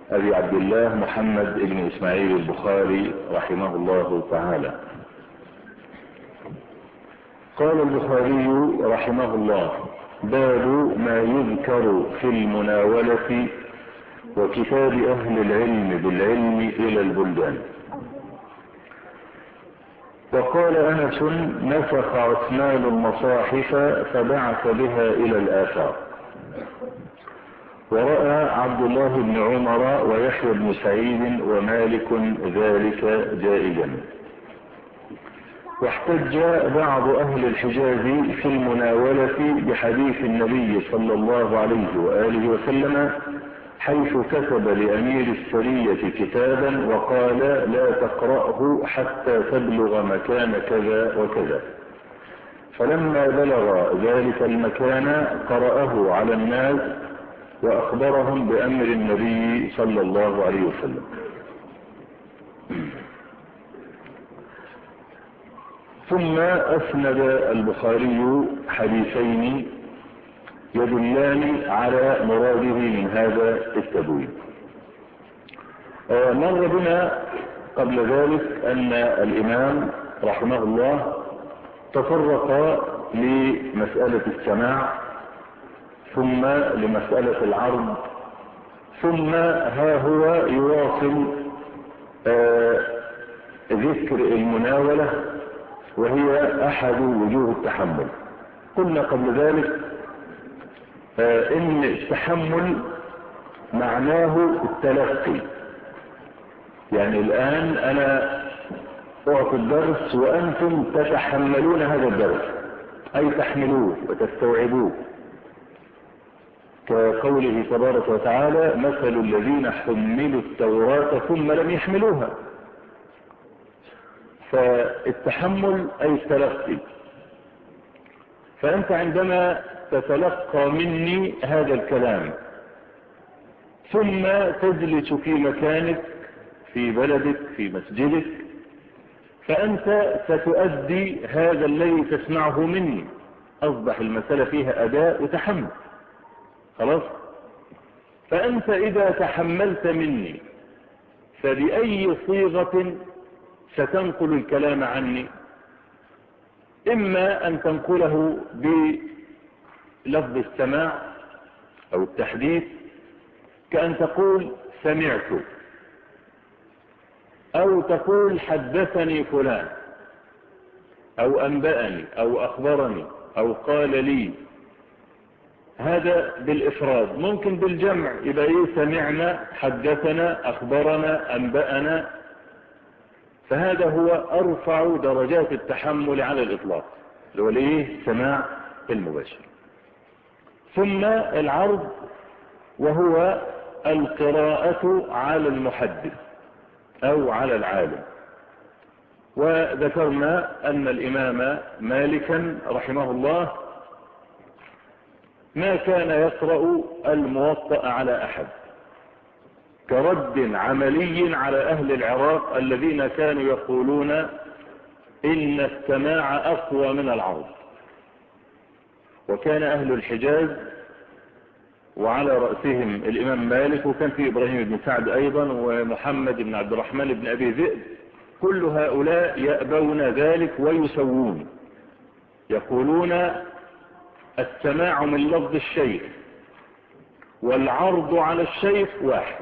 أبي عبد الله محمد بن إسماعيل البخاري رحمه الله تعالى. قال البخاري رحمه الله: باب ما يذكر في المناولة وكتاب أهل العلم بالعلم إلى البلدان. وقال أنس: نسخ عثمان المصاحف فبعث بها إلى الآفاق. ورأى عبد الله بن عمر ويحيى بن سعيد ومالك ذلك جائزا. واحتج بعض أهل الحجاز في المناولة بحديث النبي صلى الله عليه وآله وسلم حيث كتب لأمير السرية كتابا وقال: لا تقرأه حتى تبلغ مكان كذا وكذا. فلما بلغ ذلك المكان قرأه على الناس وأخبرهم بأمر النبي صلى الله عليه وسلم. ثم أسند البخاري حديثين يدلان على مراده من هذا التبويب. مر بنا قبل ذلك أن الإمام رحمه الله تطرق لمسألة السماع، ثم لمسألة العرض، ثم ها هو يواصل ذكر المناولة وهي أحد وجوه التحمل. قلنا قبل ذلك إن التحمل معناه التلقي، يعني الآن أنا أعطي الدرس وأنتم تتحملون هذا الدرس، أي تحملوه وتستوعبوه، كقوله تبارك وتعالى: مثل الذين حملوا التوراة ثم لم يحملوها. فالتحمل أي التلقي. فأنت عندما تتلقى مني هذا الكلام ثم تجلس في مكانك في بلدك في مسجدك، فأنت ستؤدي هذا الذي تسمعه مني. أصبح المسألة فيها أداء وتحمل، خلاص. فأنت إذا تحملت مني فبأي صيغة ستنقل الكلام عني؟ إما أن تنقله بلفظ السماع أو التحديث، كأن تقول سمعت، أو تقول حدثني فلان، أو أنبأني، أو أخبرني، أو قال لي. هذا بالإفراد. ممكن بالجمع يبقى إيه؟ سمعنا، حدثنا، أخبرنا، أنبأنا. فهذا هو أرفع درجات التحمل على الإطلاق، اللي هو إيه؟ سماع المباشر. ثم العرض، وهو القراءة على المحدث أو على العالم. وذكرنا أن الإمام مالكا رحمه الله ما كان يقرأ الموطأ على أحد، كرد عملي على أهل العراق الذين كانوا يقولون إن السماع أقوى من العرض. وكان أهل الحجاز وعلى رأسهم الإمام مالك، وكان في إبراهيم بن سعد أيضا، ومحمد بن عبد الرحمن بن أبي ذئب، كل هؤلاء يأبون ذلك ويسوون، يقولون السماع من لفظ الشيخ والعرض على الشيخ واحد.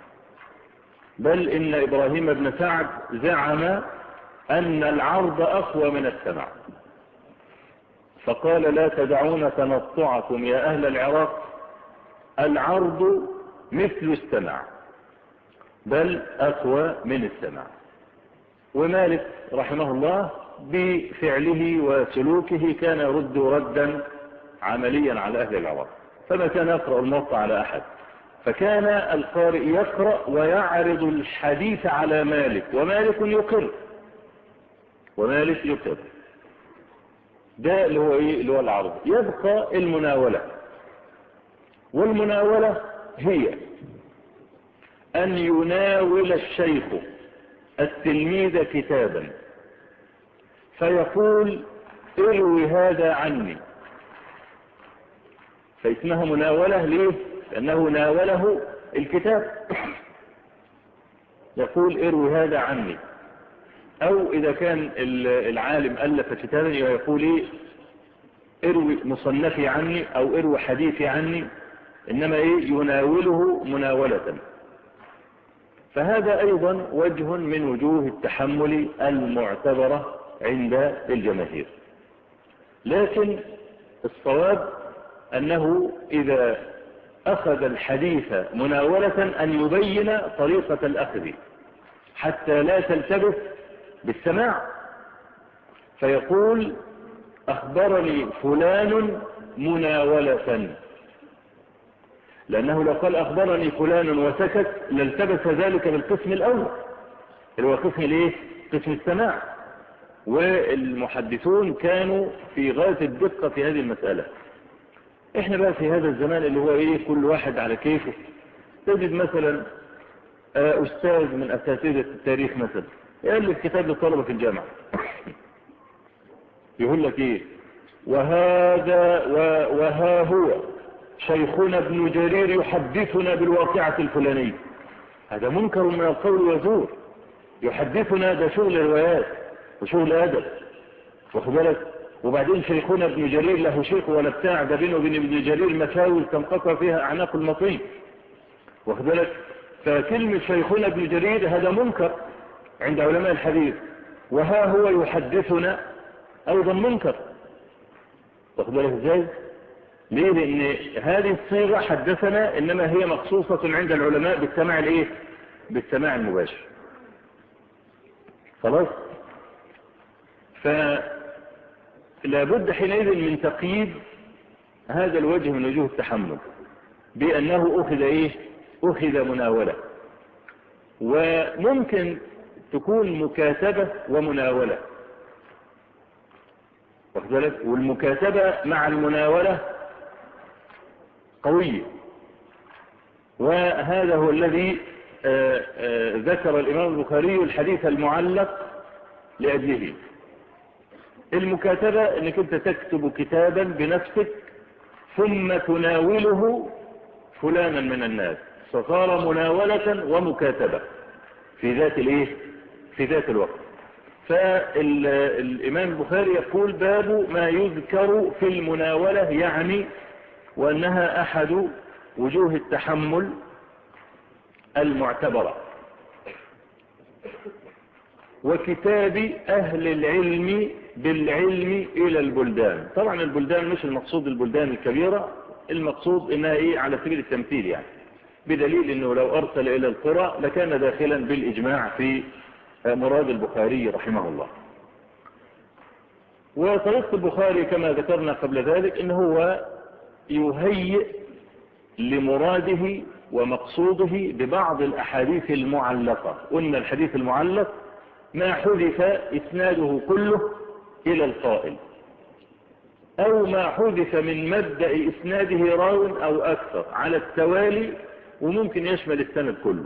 بل إن إبراهيم بن سعد زعم أن العرض أقوى من السماع، فقال: لا تدعون تنطعكم يا أهل العراق، العرض مثل السماع بل أقوى من السماع. ومالك رحمه الله بفعله وسلوكه كان يرد ردا عمليا على أهل العراق، فما كان يقرأ الموطأ على أحد. فكان القارئ يقرأ ويعرض الحديث على مالك، ومالك يقر. ده اللي هو ايه؟ اللي هو العرض. يبقى المناولة، والمناولة هي أن يناول الشيخ التلميذ كتابا فيقول: اروي هذا عني. فاسمها مناولة. ليه؟ لأنه ناوله الكتاب. يقول اروي هذا عني، او اذا كان العالم الف كتابا يقول ايه اروي مصنفي عني او اروي حديثي عني، انما ايه يناوله مناولة. فهذا ايضا وجه من وجوه التحمل المعتبرة عند الجماهير. لكن الصواب انه اذا اخذ الحديث مناولة ان يبين طريقة الاخذ حتى لا تلتبس بالسماع، فيقول اخبرني فلان مناولة، لانه لو قال اخبرني فلان وسكت لالتبس ذلك بالقسم الاول اللي هو قسم الايه؟ قسم السماع. والمحدثون كانوا في غاية الدقة في هذه المسألة. احنا بقى في هذا الزمان اللي هو ايه كل واحد على كيفه، تجد مثلا استاذ من اساتذة التاريخ مثلا يألف كتاب للطلبة في الجامعة يقول لك ايه وها هو شيخنا ابن جرير يحدثنا بالواقعة الفلانية. هذا منكر من القول وزور. يحدثنا ده شغل روايات وشغل ادب، واخد بالك؟ وبعدين شيخنا ابن جرير له شيخ ولا بتاع، ده بينه وبين ابن جرير مساوي تنقطع فيها اعناق المطين، واخد بالك؟ فكلمة شيخنا ابن جرير هذا منكر عند علماء الحديث، وها هو يحدثنا ايضا منكر، واخد بالك ازاي؟ ليه؟ لان هذه الصيغة حدثنا انما هي مخصوصة عند العلماء بالسماع الايه؟ بالسماع المباشر. خلاص؟ فلا بد حينئذ من تقييد هذا الوجه من وجوه التحمل بانه اخذ ايه؟ اخذ مناولة. وممكن تكون مكاتبة ومناولة، واخد بالك؟ والمكاتبة مع المناولة قوية، وهذا هو الذي ذكر الإمام البخاري الحديث المعلق لأجله. المكاتبة انك انت تكتب كتابا بنفسك ثم تناوله فلانا من الناس، فصار مناولة ومكاتبة في ذات الايه؟ في ذات الوقت. فالإمام البخاري يقول باب ما يذكر في المناولة، يعني وأنها أحد وجوه التحمل المعتبرة. وكتاب أهل العلم بالعلم إلى البلدان. طبعا البلدان مش المقصود البلدان الكبيرة، المقصود إنها إيه؟ على سبيل التمثيل يعني، بدليل إنه لو أرسل إلى القرى لكان داخلا بالإجماع في مراد البخاري رحمه الله. وطريقة البخاري كما ذكرنا قبل ذلك إنه هو يهيئ لمراده ومقصوده ببعض الأحاديث المعلقة. قلنا الحديث المعلق ما حذف إسناده كله إلى القائل، أو ما حذف من مبدأ إسناده راو أو أكثر على التوالي، وممكن يشمل السند كله.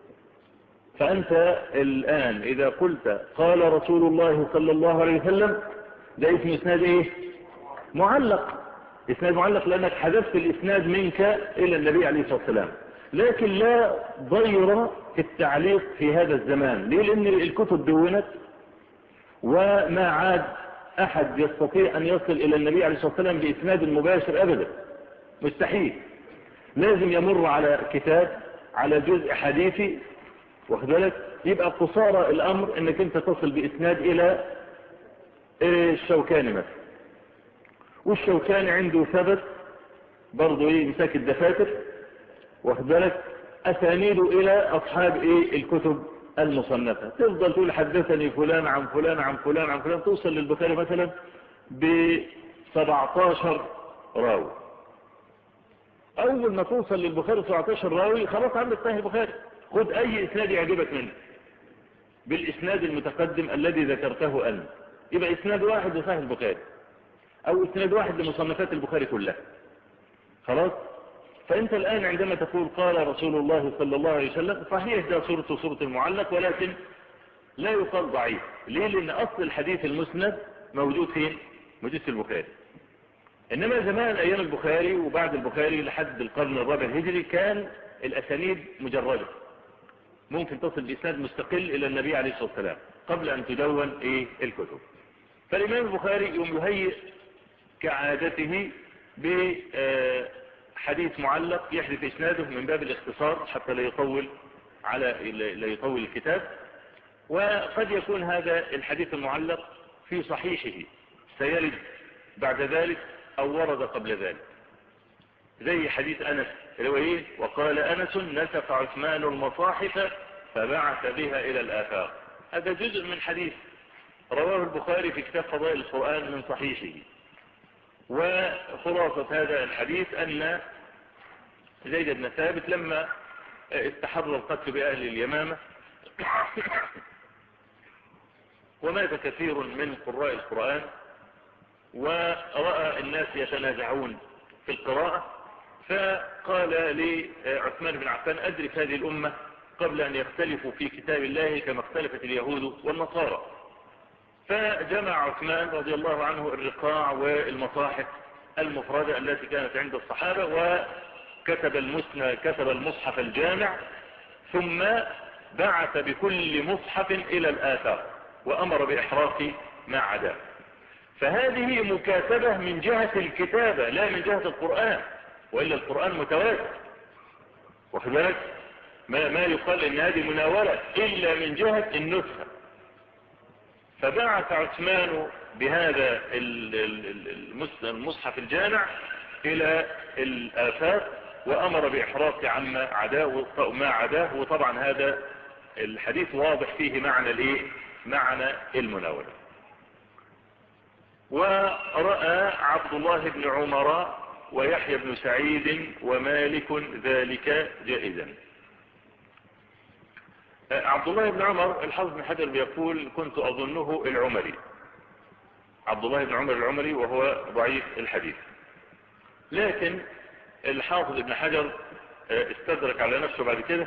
فأنت الآن إذا قلت قال رسول الله صلى الله عليه وسلم، ده اسم إسناد إيه؟ معلق. إسناد معلق لأنك حذفت الإسناد منك إلى النبي عليه الصلاة والسلام. لكن لا ضير في التعليق في هذا الزمان. ليه؟ لأن الكتب دونت وما عاد أحد يستطيع أن يصل إلى النبي عليه الصلاة والسلام بإسناد مباشر أبدا، مستحيل. لازم يمر على كتاب، على جزء حديثي، واخد بالك؟ يبقى قصارى الأمر أنك أنت تصل بإسناد إلى الشوكاني مثلا، والشوكاني عنده ثبت برضه يمسك الدفاتر، واخد بالك؟ أسانيده إلى أصحاب الكتب المصنفة. تفضل تقول حدثني فلان عن فلان عن فلان عن فلان، توصل للبخاري مثلا ب17 راوي. أول ما توصل للبخاري 17 راوي خلاص عندك صحيح البخاري. خد أي إسناد يعجبك منه بالإسناد المتقدم الذي ذكرته أنت، يبقى إسناد واحد لصحيح البخاري أو إسناد واحد لمصنفات البخاري كلها. خلاص؟ فأنت الآن عندما تقول قال رسول الله صلى الله عليه وسلم، صحيح ده صورة المعلق، ولكن لا يقال ضعيف. ليه؟ لأن أصل الحديث المسند موجود فين؟ موجود في البخاري. إنما زمان أيام البخاري وبعد البخاري لحد القرن الرابع الهجري كان الأسانيد مجردة، ممكن تصل بإسناد مستقل إلى النبي عليه الصلاة والسلام قبل أن تدون الكتب. فالإمام البخاري يوم يهيئ كعادته بحديث معلق يحذف إسناده من باب الاختصار حتى لا يطول الكتاب. وقد يكون هذا الحديث المعلق في صحيحه سيرد بعد ذلك أو ورد قبل ذلك، زي حديث أنس اللي هو وقال أنس نسق عثمان المصاحف فبعث بها إلى الآفاق. هذا جزء من حديث رواه البخاري في كتاب فضائل القرآن من صحيحه. وخلاصة هذا الحديث أن زيد بن ثابت لما استحر القتل بأهل اليمامة ومات كثير من قراء القرآن ورأى الناس يتنازعون في القراءة، فقال لعثمان بن عفان أدرك هذه الأمة قبل أن يختلفوا في كتاب الله كما اختلفت اليهود والنصارى. فجمع عثمان رضي الله عنه الرقاع والمصاحف المفردة التي كانت عند الصحابة وكتب المصحف الجامع، ثم بعث بكل مصحف إلى الآثار وأمر بإحراق ما عداه. فهذه مكاتبة من جهة الكتابة لا من جهة القرآن، وإلا القرآن متواتر، واخد بالك؟ ما يقال إن هذه مناولة إلا من جهة النسخة. فبعث عثمان بهذا المصحف الجامع إلى الآفاق وأمر بإحراق ما عداه. وطبعا هذا الحديث واضح فيه معنى المناولة. ورأى عبد الله بن عمر ويحيى بن سعيد ومالك ذلك جائزا. عبد الله بن عمر الحافظ بن حجر بيقول كنت أظنه العمري، عبد الله بن عمر العمري، وهو ضعيف الحديث. لكن الحافظ ابن حجر استدرك على نفسه بعد كده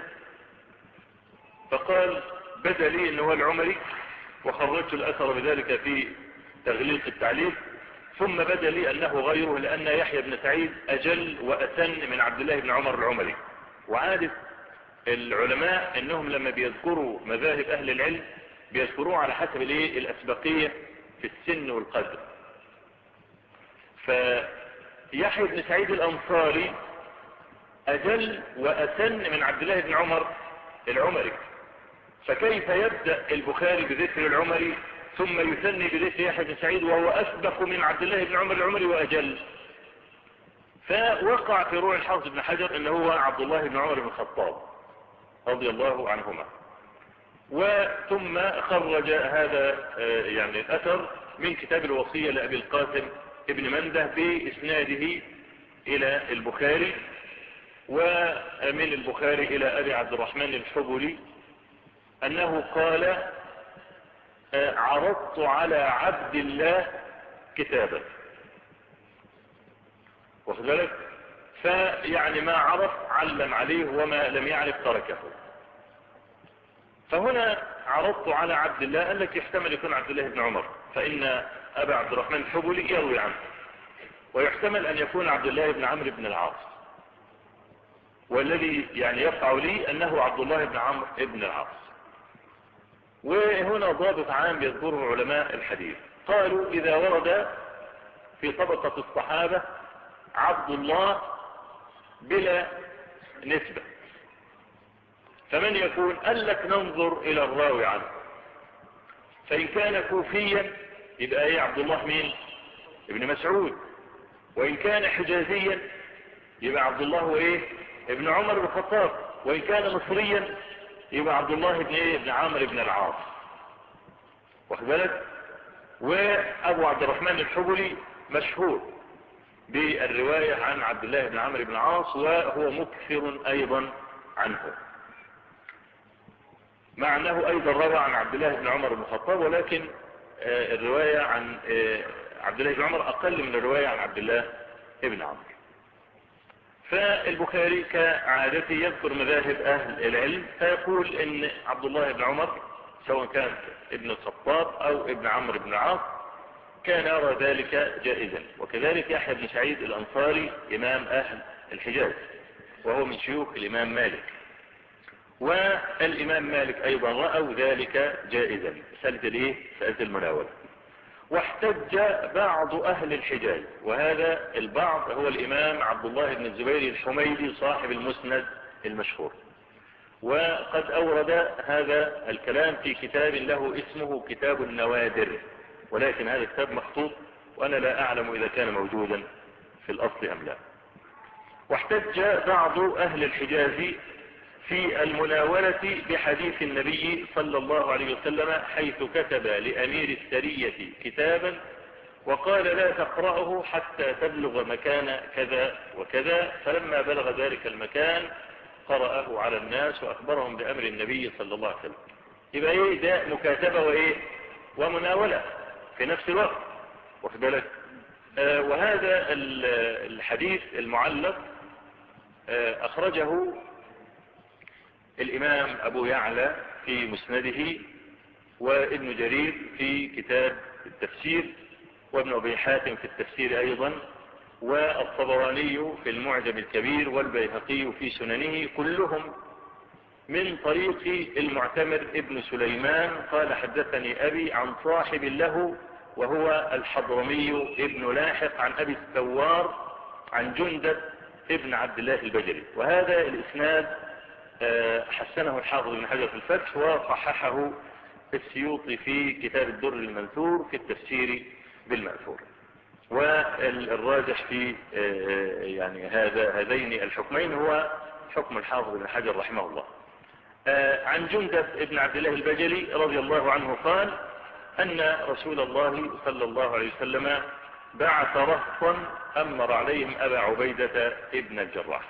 فقال بدا لي انه هو العمري، وخرجت الأثر بذلك في تغليق التعليق، ثم بدا لي أنه غيره لأن يحيى بن سعيد أجل وأتن من عبد الله بن عمر العمري. وعادة العلماء انهم لما بيذكروا مذاهب اهل العلم بيذكروه على حسب الاسبقية في السن والقدر. فيحيى بن سعيد الانصاري اجل واتن من عبد الله بن عمر العمري، فكيف يبدأ البخاري بذكر العمري ثم يثني بذكر يحيى بن سعيد وهو اسبق من عبد الله بن عمر العمري واجل؟ فوقع في روح الحافظ بن حجر انه هو عبد الله بن عمر بن الخطاب رضي الله عنهما. وثم خرج هذا الأثر من كتاب الوصية لأبي القاسم ابن منده بإسناده إلى البخاري، ومن البخاري إلى أبي عبد الرحمن الحبلي أنه قال عرضت على عبد الله كتابا، واخد بالك؟ ما عرف علم عليه وما لم يعرف تركه. فهنا عرضت على عبد الله قال لك يحتمل يكون عبد الله بن عمر، فإن أبا عبد الرحمن الحبلي يروي عنه، ويحتمل أن يكون عبد الله بن عمرو بن العاص، والذي يقع لي أنه عبد الله بن عمرو بن العاص. وهنا ضابط عام يذكره علماء الحديث، قالوا إذا ورد في طبقة الصحابة عبد الله بلا نسبة فمن يكون؟ قال لك ننظر إلى الراوي عنه، فإن كان كوفيا يبقى عبد الله مين؟ ابن مسعود. وإن كان حجازيا يبقى عبد الله ابن عمر بن الخطاب. وإن كان مصريا يبقى عبد الله بن عمرو بن العاص، واخد بالك؟ وأبو عبد الرحمن الحبلي مشهور بالرواية عن عبد الله بن عمرو بن العاص، وهو مكثر أيضا عنه، مع أنه أيضا روى عن عبد الله بن عمر بن الخطاب، ولكن الرواية عن عبد الله بن عمر أقل من الرواية عن عبد الله بن عمرو. فالبخاري كعادته يذكر مذاهب أهل العلم، فيقول إن عبد الله بن عمر سواء كان ابن الخطاب أو ابن عمرو بن العاص كان يرى ذلك جائزا. وكذلك يحيى بن سعيد الأنصاري إمام أهل الحجاز وهو من شيوخ الإمام مالك. والإمام مالك أيضا رأوا ذلك جائزا، مسألة المناولة. واحتج بعض أهل الحجاز، وهذا البعض هو الإمام عبد الله بن الزبير الحميدي صاحب المسند المشهور، وقد أورد هذا الكلام في كتاب له اسمه كتاب النوادر، ولكن هذا الكتاب مخطوط وأنا لا أعلم إذا كان موجودا في الأصل أم لا. واحتج بعض أهل الحجاز في المناولة بحديث النبي صلى الله عليه وسلم حيث كتب لأمير السرية كتابا وقال لا تقرأه حتى تبلغ مكان كذا وكذا، فلما بلغ ذلك المكان قرأه على الناس وأخبرهم بأمر النبي صلى الله عليه وسلم. يبقى ده مكاتبة ومناولة في نفس الوقت، واخد بالك. وهذا الحديث المعلق أخرجه الإمام أبو يعلى في مسنده، وابن جرير في كتاب التفسير، وابن أبي حاتم في التفسير أيضا، والطبراني في المعجم الكبير، والبيهقي في سننه، كلهم من طريق المعتمر ابن سليمان قال حدثني أبي عن صاحب له وهو الحضرمي ابن لاحق عن أبي الثوار عن جندب ابن عبد الله البجلي. وهذا الإسناد حسنه الحافظ بن حجر في الفتح، وصححه السيوطي في كتاب الدر المنثور في التفسير بالمأثور. والراجح في يعني هذين الحكمين هو حكم الحافظ بن حجر رحمه الله. عن جندب ابن عبد الله البجلي رضي الله عنه قال أن رسول الله صلى الله عليه وسلم بعث رهطا أمر عليهم أبا عبيدة ابن الجراح،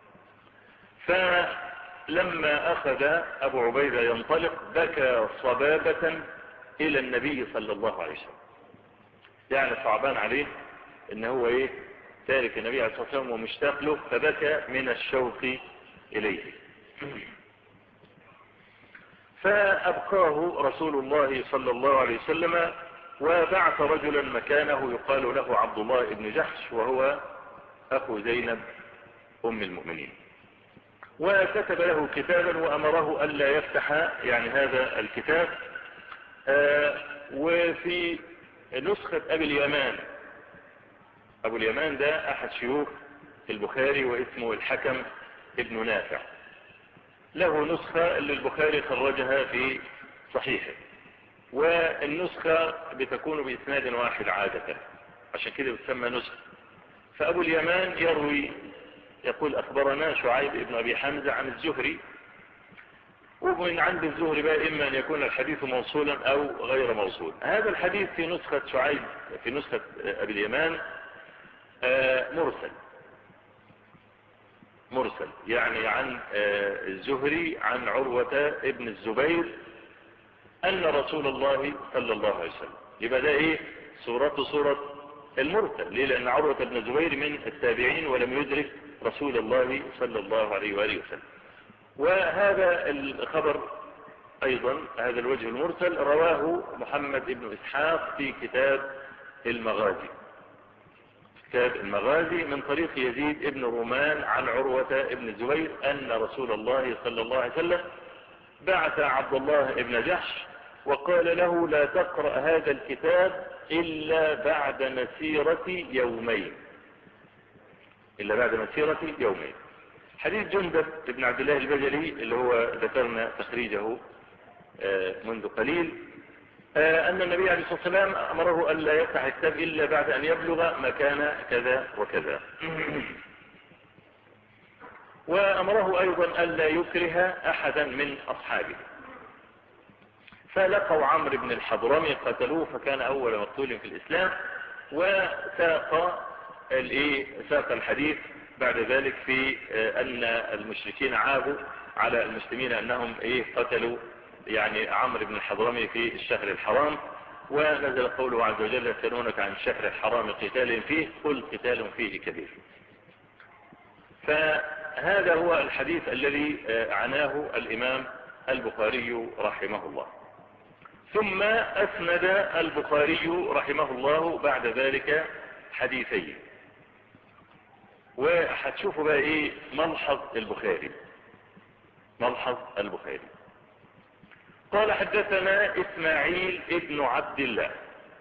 فلما أخذ أبو عبيدة ينطلق بكى صبابة إلى النبي صلى الله عليه وسلم، يعني صعبان عليه إن هو تارك النبي عليه الصلاة والسلام ومشتاق له، فبكى من الشوق إليه. فأبقاه رسول الله صلى الله عليه وسلم، وبعث رجلا مكانه يقال له عبد الله بن جحش، وهو أخو زينب أم المؤمنين، وكتب له كتابا وأمره ألا يفتح يعني هذا الكتاب. وفي نسخة أبي اليمان، أبو اليمان ده أحد شيوخ البخاري واسمه الحكم ابن نافع، له نسخة اللي البخاري خرجها في صحيحه، والنسخة بتكون بإسناد واحد عادة، عشان كده بتسمى نسخة. فأبو اليمان يروي يقول أخبرنا شعيب ابن أبي حمزة عن الزهري، ومن عند الزهري بقى إما أن يكون الحديث موصولا أو غير موصول. هذا الحديث في نسخة شعيب في نسخة أبي اليمان مرسل يعني عن الزهري عن عروة ابن الزبير أن رسول الله صلى الله عليه وسلم. يبقى ده صورة المرسل. ليه؟ لأن عروة ابن الزبير من التابعين ولم يدرك رسول الله صلى الله عليه وآله وسلم. وهذا الخبر أيضا هذا الوجه المرسل رواه محمد بن إسحاق في كتاب المغازي من طريق يزيد ابن رومان عن عروة ابن الزبير أن رسول الله صلى الله عليه وسلم بعث عبد الله ابن جحش وقال له لا تقرأ هذا الكتاب إلا بعد مسيرة يومين. حديث جندب ابن عبد الله البجلي اللي هو ذكرنا تخريجه منذ قليل، أن النبي عليه الصلاة والسلام أمره أن لا يفتح الكتاب إلا بعد أن يبلغ مكان كذا وكذا، وأمره أيضا أن لا يكره أحدا من أصحابه. فلقوا عمرو بن الحضرمي قتلوه، فكان أول مقتول في الإسلام، وساق الحديث بعد ذلك في أن المشركين عابوا على المسلمين أنهم قتلوا يعني عمرو بن الحضرمي في الشهر الحرام، ونزل قوله عز وجل يسألونك عن الشهر الحرام قتال فيه قل قتال فيه كبير. فهذا هو الحديث الذي عناه الإمام البخاري رحمه الله. ثم أسند البخاري رحمه الله بعد ذلك حديثين، وهتشوفوا بقى ملحظ البخاري. ملحظ البخاري. قال حدثنا إسماعيل ابن عبد الله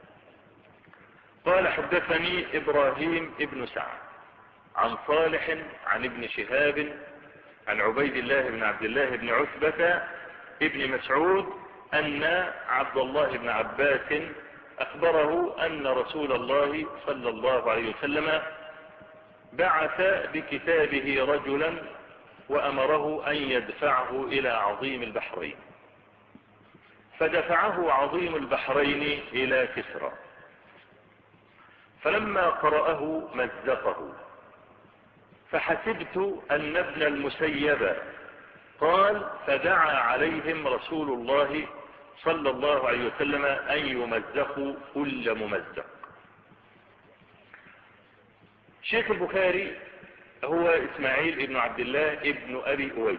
قال حدثني إبراهيم ابن سعد عن صالح عن ابن شهاب عن عبيد الله بن عبد الله بن عتبة ابن مسعود أن عبد الله بن عباس أخبره أن رسول الله صلى الله عليه وسلم بعث بكتابه رجلا وأمره أن يدفعه إلى عظيم البحرين، فدفعه عظيم البحرين إلى كسرى، فلما قرأه مزقه، فحسبت أن ابن المسيب قال فدعا عليهم رسول الله صلى الله عليه وسلم أن يمزقوا كل ممزق. شيخ البخاري هو إسماعيل ابن عبد الله ابن أبي أويس،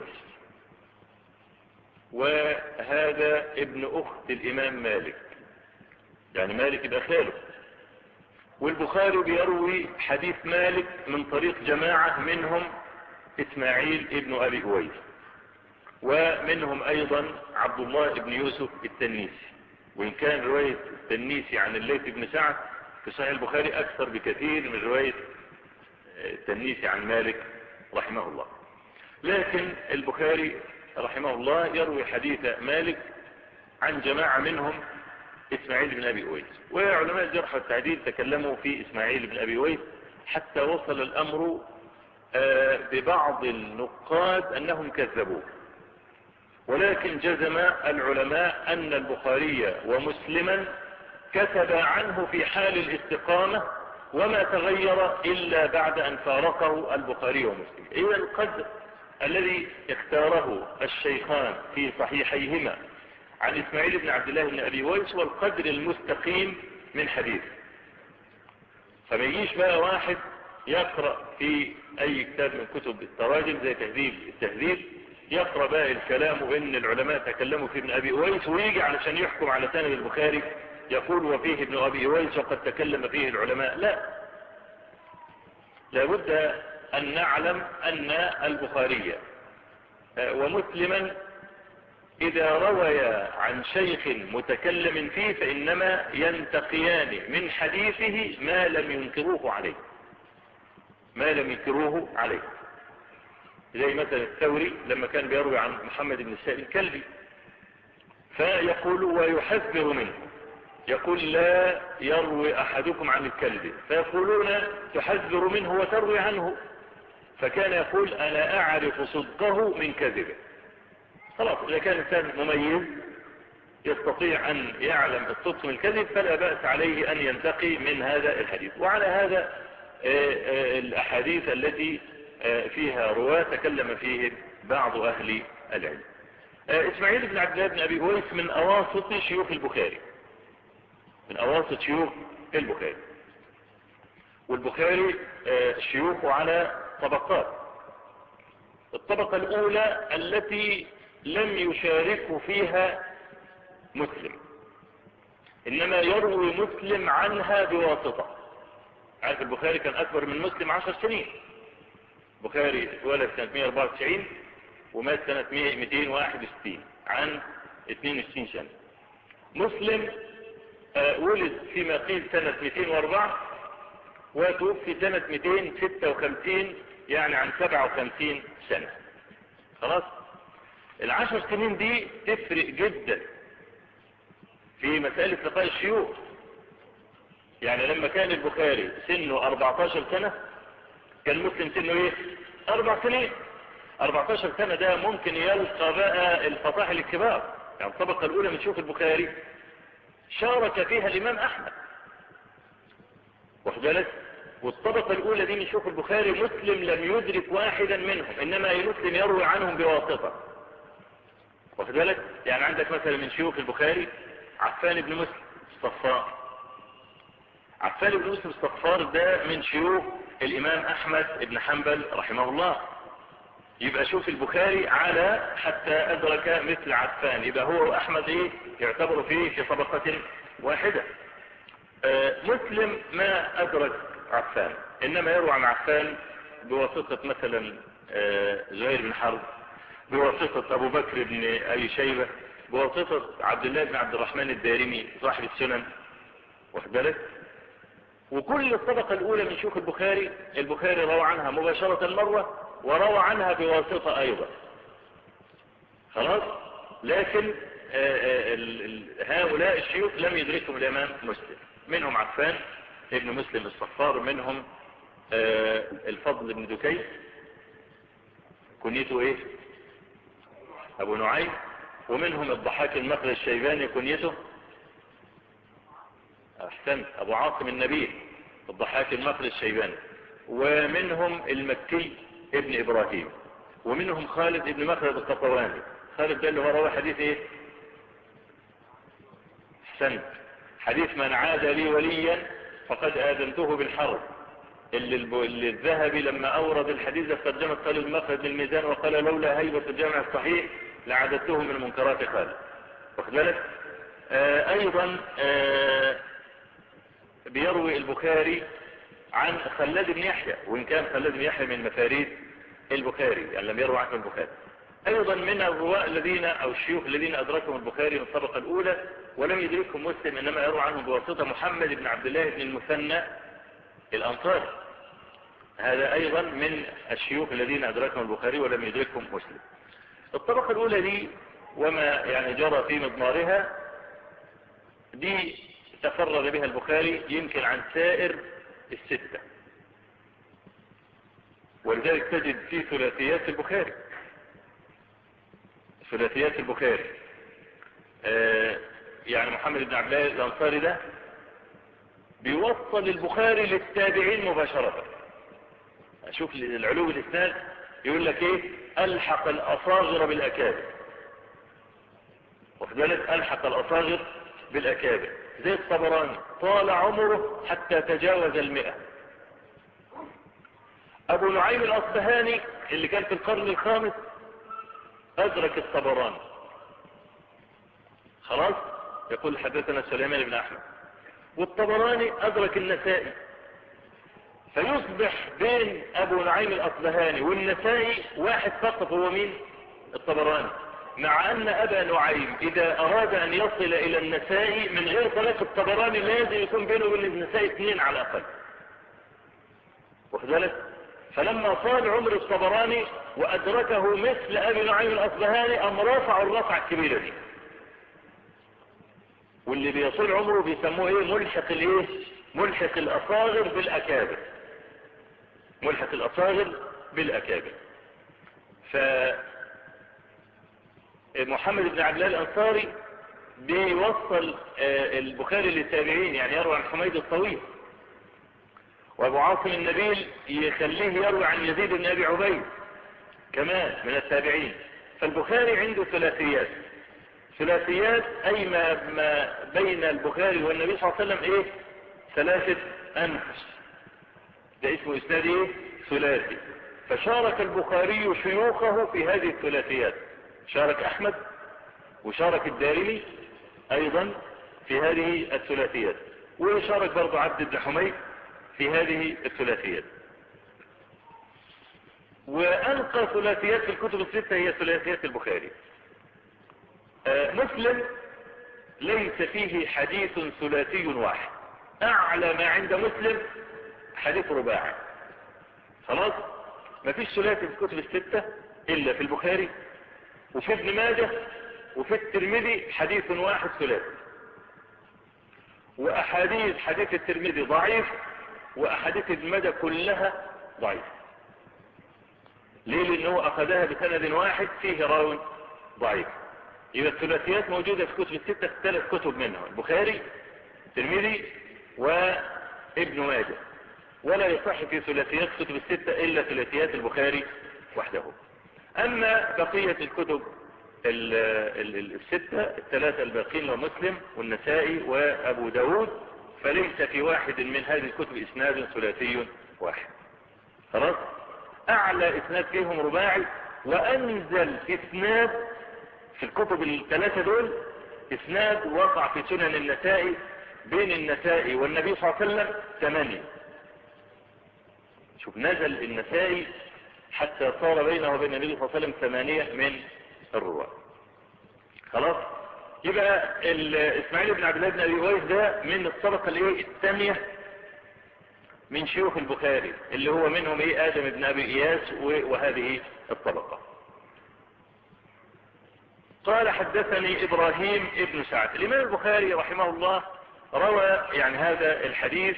وهذا ابن أخت الإمام مالك، يعني مالك يبقى خاله، والبخاري بيروي حديث مالك من طريق جماعة منهم إسماعيل ابن أبي أويس، ومنهم أيضا عبد الله بن يوسف التنيسي، وإن كان رواية التنيسي عن الليث بن سعد في صحيح البخاري أكثر بكثير من رواية التنيسي عن مالك رحمه الله، لكن البخاري رحمه الله يروي حديث مالك عن جماعة منهم إسماعيل بن أبي أويس، وعلماء الجرح والتعديل تكلموا في إسماعيل بن أبي أويس حتى وصل الأمر ببعض النقاد أنهم كذبوه، ولكن جزم العلماء أن البخاري ومسلما كتب عنه في حال الاستقامة وما تغير إلا بعد أن فارقه البخاري ومسلم. إذا القدر الذي اختاره الشيخان في صحيحيهما عن إسماعيل بن عبد الله بن أبي أويس والقدر المستقيم من حديث، فما يجيش بقى واحد يقرأ في أي كتاب من كتب التراجم زي تهذيب التهذيب يقرأ بقى الكلام وإن العلماء تكلموا في ابن أبي أويس، ويجي علشان يحكم على سند البخاري يقول وفيه ابن أبي أويس وقد تكلم فيه العلماء. لا، لابد أن نعلم أن البخاري ومسلما إذا رويا عن شيخ متكلم فيه فإنما ينتقيان من حديثه ما لم ينكروه عليه، زي مثلا الثوري لما كان بيروي عن محمد بن السائب الكلبي فيقول ويحذر منه، يقول لا يروي أحدكم عن الكلب، فيقولون تحذر منه وتروي عنه، فكان يقول أنا أعرف صدقه من كذبه. خلاص، إذا كان إنسان مميز يستطيع أن يعلم الصدق من الكذب فلا بأس عليه أن ينتقي من هذا الحديث. وعلى هذا الأحاديث التي فيها رواة تكلم فيه بعض أهل العلم. إسماعيل بن عبد الله بن أبي أويس من أواسط شيوخ البخاري، والبخاري شيوخه على طبقات. الطبقة الأولى التي لم يشاركه فيها مسلم، إنما يروي مسلم عنها بواسطة. عارف البخاري كان أكبر من مسلم 10 سنين، البخاري اتولد سنة 194 ومات سنة 261 عن 22 سنة. مسلم ولد فيما قيل سنة 204 وتوفي سنة 256، يعني عن 57 سنة. خلاص، ال10 سنين دي تفرق جدا في مسألة لقاء الشيوخ. يعني لما كان البخاري سنه 14 سنة كان مسلم سنه ايه؟ 4 سنين. 14 سنة ده ممكن يلقى بقى الفصاحل الكبار. يعني الطبقة الأولى من شيوخ البخاري شارك فيها الإمام أحمد، واخد بالك؟ والطبقة الأولى دي من شيوخ البخاري مسلم لم يدرك واحدا منهم، إنما مسلم يروي عنهم بواسطة، واخد بالك؟ يعني عندك مثلا من شيوخ البخاري عفان بن مسلم الصفار. عفان بن مسلم الصفار ده من شيوخ الإمام أحمد بن حنبل رحمه الله. يبقى شوف البخاري على حتى أدرك مثل عفان، يبقى هو وأحمد ايه يعتبروا فيه في طبقة واحدة. مسلم ما أدرك عفان، إنما يروى عن عفان بواسطة مثلا زهير بن حرب، بواسطة ابو بكر بن ابي شيبة، بواسطة عبد الله بن عبد الرحمن الدارمي صاحب السنن، واخد بالك. وكل الطبقة الاولى من شيوخ البخاري روى عنها مباشرة مرة، وروى عنها بواسطة ايضا. خلاص. لكن هؤلاء الشيوخ لم يدركهم الامام مسلم، منهم عفان ابن مسلم الصفار، منهم الفضل بن دكين كنيته ايه ابو نعيم، ومنهم الضحاك المخرج الشيباني كنيته احسنت ابو عاصم النبيل الضحاك المخرج الشيباني، ومنهم المكي ابن ابراهيم، ومنهم خالد ابن مخلد القطواني. خالد ده اللي هو روى حديث ايه؟ احسنت، حديث من عاد لي وليا فقد آذنته بالحرب، اللي الذهبي لما اورد الحديث قدمت خالد مخرج للميزان وقال لولا هيبة الجامع الصحيح لعددته من منكرات خالد، واخد بالك. ايضا بيروي البخاري عن خلاد بن يحيى، وان كان خلاد بن يحيى من مفاريد البخاري، يعني لم يروي عنه البخاري. ايضا من الرواة الذين او الشيوخ الذين ادركهم البخاري من الطبقة الاولى ولم يدركهم مسلم، انما يروى عنهم بواسطة محمد بن عبد الله بن المثنى الانصاري، هذا ايضا من الشيوخ الذين ادركهم البخاري ولم يدركهم مسلم. الطبقة الاولى دي وما يعني جرى في مضمارها دي تفرد بها البخاري يمكن عن سائر الستة، ولذلك تجد في ثلاثيات البخاري، ثلاثيات البخاري يعني محمد بن عبد الله الانصاري ده بيوصل البخاري للتابعين مباشرة. اشوف العلو الاسناد يقول لك ايه؟ الحق الاصاغر بالاكابر، واخد بالك، الحق الاصاغر بالاكابر، زي الطبراني طال عمره حتى تجاوز 100. ابو نعيم الاصبهاني اللي كان في القرن الخامس ادرك الطبراني، خلاص، يقول حدثنا سليمان بن احمد، والطبراني ادرك النسائي، فيصبح بين ابو نعيم الاصبهاني والنسائي واحد فقط، هو مين؟ الطبراني، مع ان ابا نعيم اذا اراد ان يصل الى النسائي من غير طريق الطبراني لازم يكون بينه وبين النسائي 2 على الاقل، واخد بالك. فلما طال عمر الطبراني وادركه مثل ابي نعيم الاصبهاني ام رفع الرفعة الكبيرة دي، واللي بيطول عمره بيسموه ايه؟ ملحق الايه؟ ملحق الاصاغر بالاكابر، ملحق الاصاغر بالاكابر. فمحمد بن عبد الله الانصاري بيوصل البخاري للتابعين، يعني يروي عن حميد الطويل، وابو عاصم النبيل يخليه يروي عن يزيد بن ابي عبيد كمان من التابعين. فالبخاري عنده ثلاثيات، ثلاثيات اي ما بين البخاري والنبي صلى الله عليه وسلم ايه؟ 3 انفس، ده اسمه اسناد ايه؟ ثلاثي. فشارك البخاري شيوخه في هذه الثلاثيات، شارك احمد وشارك الدارمي ايضا في هذه الثلاثيات، وشارك برضو عبد بن حميد في هذه الثلاثيات. وانقى ثلاثيات في الكتب الستة هي ثلاثيات البخاري. مسلم ليس فيه حديث ثلاثي واحد، اعلى ما عند مسلم حديث رباعي، خلاص. ما فيش ثلاثي في الكتب الستة الا في البخاري وفي ابن ماجه وفي الترمذي حديث واحد ثلاثي، واحاديث حديث الترمذي ضعيف واحاديث ابن ماجه كلها ضعيف. ليه؟ لانه اخذها بسند واحد فيه راوي ضعيف. يبقى الثلاثيات موجودة في كتب الستة، في 3 كتب منها البخاري الترمذي وابن ماجه، ولا يصح في ثلاثيات كتب الستة الا ثلاثيات البخاري وحده. اما بقية الكتب الستة 3 الباقين ومسلم والنسائي وابو داود، فليس في واحد من هذه الكتب اسناد ثلاثي واحد، خلاص. اعلى اسناد فيهم رباعي، وانزل اسناد في الكتب ال3 دول اسناد وقع في سنن النسائي بين النسائي والنبي صلى الله عليه وسلم 8. شوف، نزل النسائي حتى صار بينه وبين النبي صلى الله عليه وسلم 8 من الرواة. خلاص. يبقى اسماعيل بن عبد الله بن ابي اويس ده من الطبقة الثانية من شيوخ البخاري، اللي هو منهم ادم بن ابي اياس وهذه الطبقة. قال حدثني ابراهيم ابن سعد. الامام البخاري رحمه الله روى يعني هذا الحديث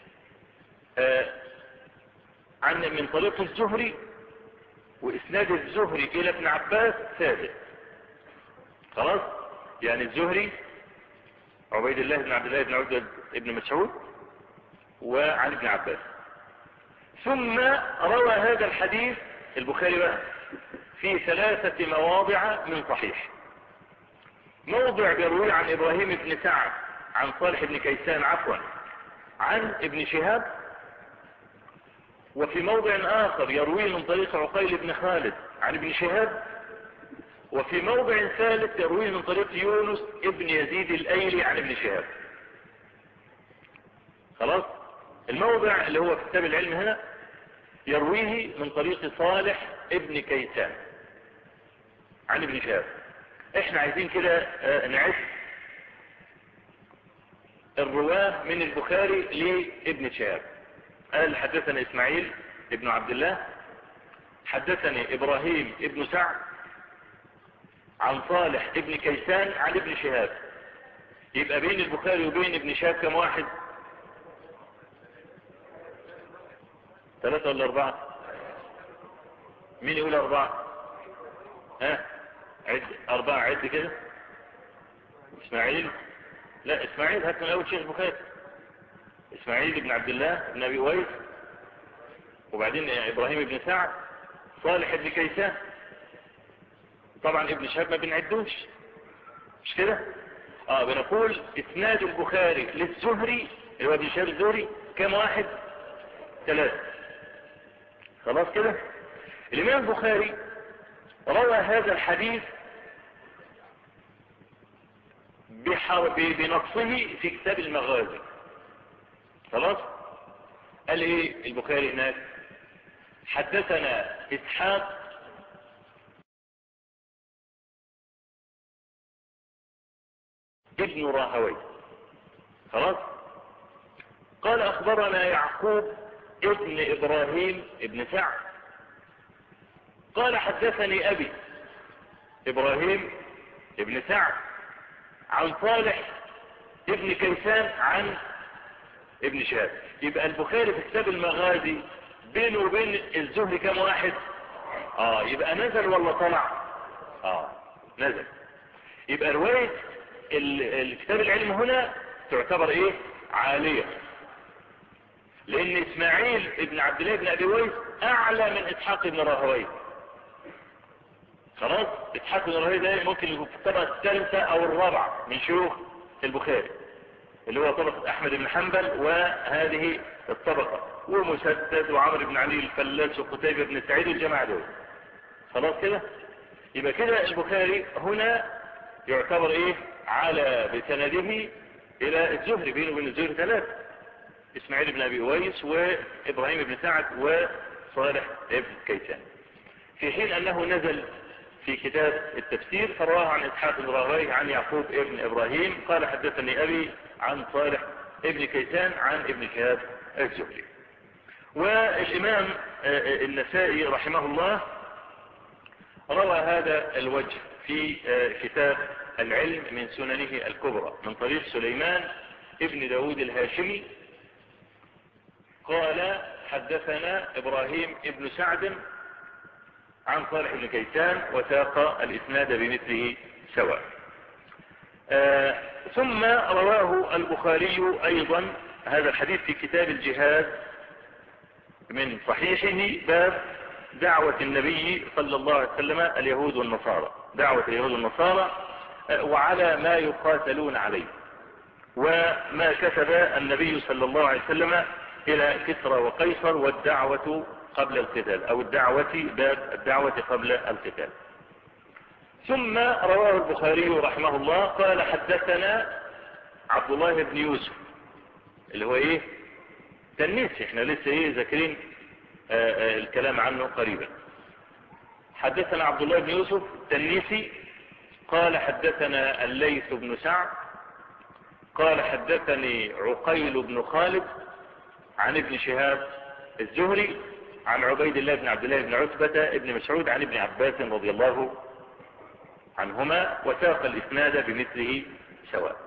من طريق الزهري، واسناد الزهري الى ابن عباس ثابت. خلاص. يعني الزهري عبيد الله بن عبد الله بن عبد بن مسعود وعن ابن عباس. ثم روى هذا الحديث البخاري بقى في 3 مواضع من صحيح. موضع بيروي عن ابراهيم بن سعد عن صالح بن كيسان عن ابن شهاب، وفي موضع اخر يروي من طريق عقيل بن خالد عن ابن شهاب، وفي موضع ثالث يروي من طريق يونس ابن يزيد الايلي عن ابن شهاب. خلاص. الموضع اللي هو في كتاب العلم هنا يرويه من طريق صالح ابن كيسان عن ابن شهاب. احنا عايزين كده نعد الرواه من البخاري لابن شهاب. قال حدثنا اسماعيل ابن عبد الله، حدثني ابراهيم ابن سعد عن صالح ابن كيسان عن ابن شهاب. يبقى بين البخاري وبين ابن شهاب كم واحد؟ 3 ولا 4؟ مين يقول 4؟ عد 4. عد كده. اسماعيل، لا اسماعيل هات من اول شيخ البخاري. اسماعيل بن عبد الله بن ابي اويس، وبعدين ابراهيم بن سعد، صالح بن كيسان. طبعا ابن شهاب ما بنعدوش، مش كده؟ بنقول اسناد البخاري للزهري اللي هو ابن شهاب الزهري كم واحد؟ 3. خلاص كده. الامام البخاري روى هذا الحديث بنصه في كتاب المغازي. خلاص. قال ايه البخاري هناك؟ حدثنا اسحاق ابن راهوي. خلاص. قال اخبرنا يعقوب ابن ابراهيم ابن سعد قال حدثني ابي ابراهيم ابن سعد عن صالح ابن كيسان عن ابن شهاب. يبقى البخاري في كتاب المغازي بينه وبين الزهري كم واحد؟ يبقى نزل ولا طلع؟ نزل. يبقى رواية الكتاب العلم هنا تعتبر ايه؟ عالية، لان اسماعيل ابن عبد الله بن ابي اويس اعلى من اسحاق بن راهويه. خلاص. اسحاق بن راهويه ده ممكن يكون في الطبقة الثالثة او الرابعة من شيوخ البخاري، اللي هو طبقة احمد بن حنبل وهذه الطبقة، ومسدد وعمر بن علي الفلاس وقتيبة بن سعيد والجماعة دول. خلاص كده. يبقى كده البخاري هنا يعتبر ايه؟ على بسنده الى الزهري، بينه وبين الزهري 3: اسماعيل بن ابي اويس وابراهيم بن سعد وصالح ابن كيسان. في حين انه نزل في كتاب التفسير فرواه عن اسحاق بن راهويه عن يعقوب ابن ابراهيم قال حدثني ابي عن صالح ابن كيسان عن ابن شهاب الزهري. والامام النسائي رحمه الله روى هذا الوجه في كتاب العلم من سننه الكبرى من طريق سليمان ابن داود الهاشمي قال حدثنا ابراهيم ابن سعد عن صالح بن كيسان وساق الاسناد بمثله سواء. ثم رواه البخاري ايضا هذا الحديث في كتاب الجهاد من صحيحه باب دعوة النبي صلى الله عليه وسلم اليهود والنصارى، دعوة اليهود والنصارى وعلى ما يقاتلون عليه، وما كتب النبي صلى الله عليه وسلم الى كسرى وقيصر والدعوة قبل القتال، او باب الدعوة قبل القتال. ثم رواه البخاري رحمه الله قال حدثنا عبد الله بن يوسف اللي هو ايه؟ تنيس، احنا لسه ذاكرين الكلام عنه قريبا. حدثنا عبد الله بن يوسف التنيسي قال حدثنا الليث بن سعد قال حدثني عقيل بن خالد عن ابن شهاب الزهري عن عبيد الله بن عبد الله بن عتبة بن مسعود عن ابن عباس رضي الله عنهما، وساق الإسناد بمثله سواء.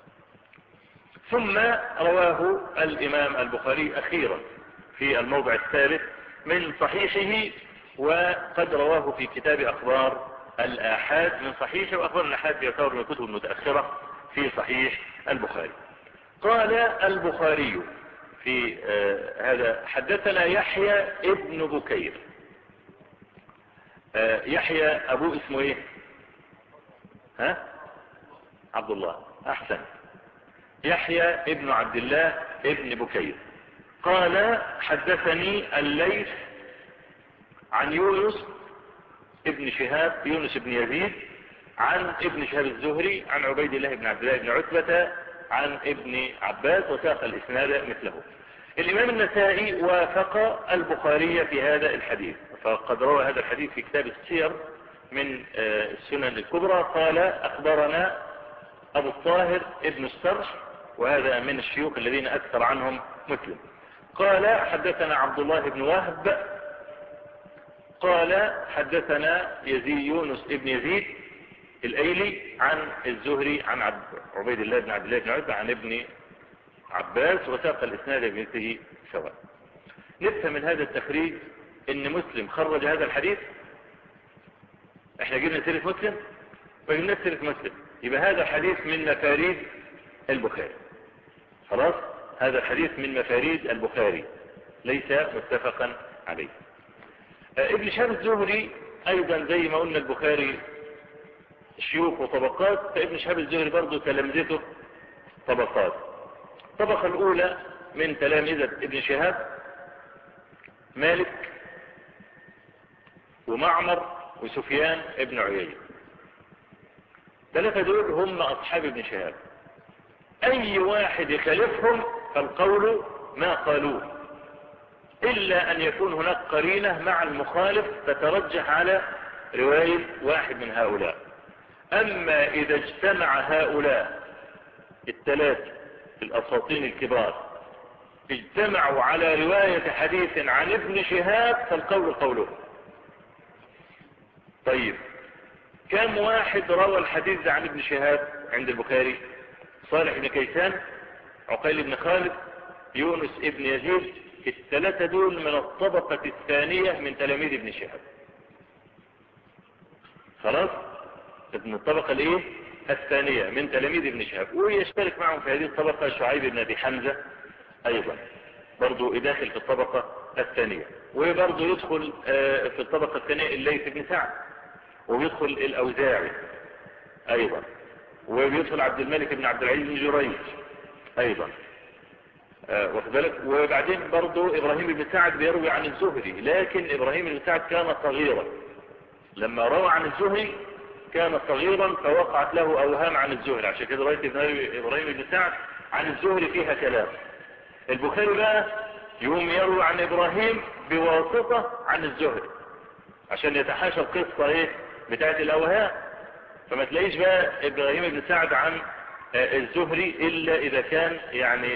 ثم رواه الإمام البخاري أخيرا في الموضع الثالث من صحيحه، وقد رواه في كتاب أخبار الآحاد من صحيحه، وأخبار الآحاد يعتبر من الكتب المتأخرة في صحيح البخاري. قال البخاري في هذا حدثنا يحيى ابن بكير. يحيى أبوه اسمه ايه؟ عبد الله. أحسن. يحيى ابن عبد الله ابن بكير قال حدثني الليث عن يونس ابن شهاب، يونس بن يزيد، عن ابن شهاب الزهري عن عبيد الله بن عبد الله بن عتبة عن ابن عباس، وساق الإسناد مثله. الإمام النسائي وافق البخاري في هذا الحديث، فقد روى هذا الحديث في كتاب السير من السنن الكبرى. قال أخبرنا أبو الطاهر ابن السرح، وهذا من الشيوخ الذين أكثر عنهم مسلم. قال حدثنا عبد الله بن وهب قال حدثنا يونس ابن يزيد الأيلي عن الزهري عن عبيد الله بن عبد الله بن عتبة عن ابن عباس، وساق الإسناد بمثله سواء. نفهم من هذا التخريج ان مسلم خرج هذا الحديث. احنا جبنا سيرة مسلم وجبنا سيرة مسلم، يبقى هذا الحديث من مفاريد البخاري. خلاص، هذا الحديث من مفاريد البخاري ليس متفقا عليه. ابن شهاب الزهري ايضا زي ما قلنا البخاري شيوخ وطبقات، فابن شهاب الزهري برضه تلامذته طبقات. الطبقة الاولى من تلامذة ابن شهاب مالك ومعمر وسفيان ابن عيينة. ثلاثة دول هم اصحاب ابن شهاب، اي واحد يخالفهم فالقول ما قالوه، الا ان يكون هناك قرينة مع المخالف تترجح على رواية واحد من هؤلاء. اما اذا اجتمع هؤلاء الثلاثة الاساطين الكبار اجتمعوا على رواية حديث عن ابن شهاب فالقول قوله. طيب، كم واحد روى الحديث عن ابن شهاب عند البخاري؟ صالح بن كيسان، عقيل بن خالد، يونس ابن يزيد. الثلاثة دول من الطبقة الثانية من تلاميذ ابن شهاب. خلاص، من الطبقة الايه الثانية من تلاميذ ابن شهاب. ويشترك معهم في هذه الطبقة شعيب بن ابي حمزة ايضا، برضو داخل في الطبقة الثانية. وبرضو يدخل في الطبقة الثانية الليث بن سعد، ويدخل الاوزاعي ايضا، ويدخل عبد الملك بن عبد العزيز بن جريج ايضا، واخد بالك. وبعدين برضو ابراهيم بن سعد بيروي عن الزهري، لكن ابراهيم بن سعد كان صغيرا لما روى عن الزهري، كان صغيرا فوقعت له اوهام عن الزهري، عشان كده رواية ابراهيم بن سعد عن الزهري فيها كلام. البخاري بقى يقوم يروي عن ابراهيم بواسطة عن الزهري عشان يتحاشى القصة ايه بتاعت الاوهام. فما تلاقيش بقى ابراهيم بن سعد عن الزهري الا اذا كان يعني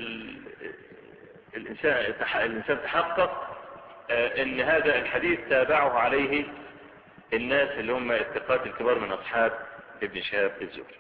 الانسان تحقق ان هذا الحديث تابعه عليه الناس اللي هم الثقات الكبار من اصحاب ابن شهاب الزهري.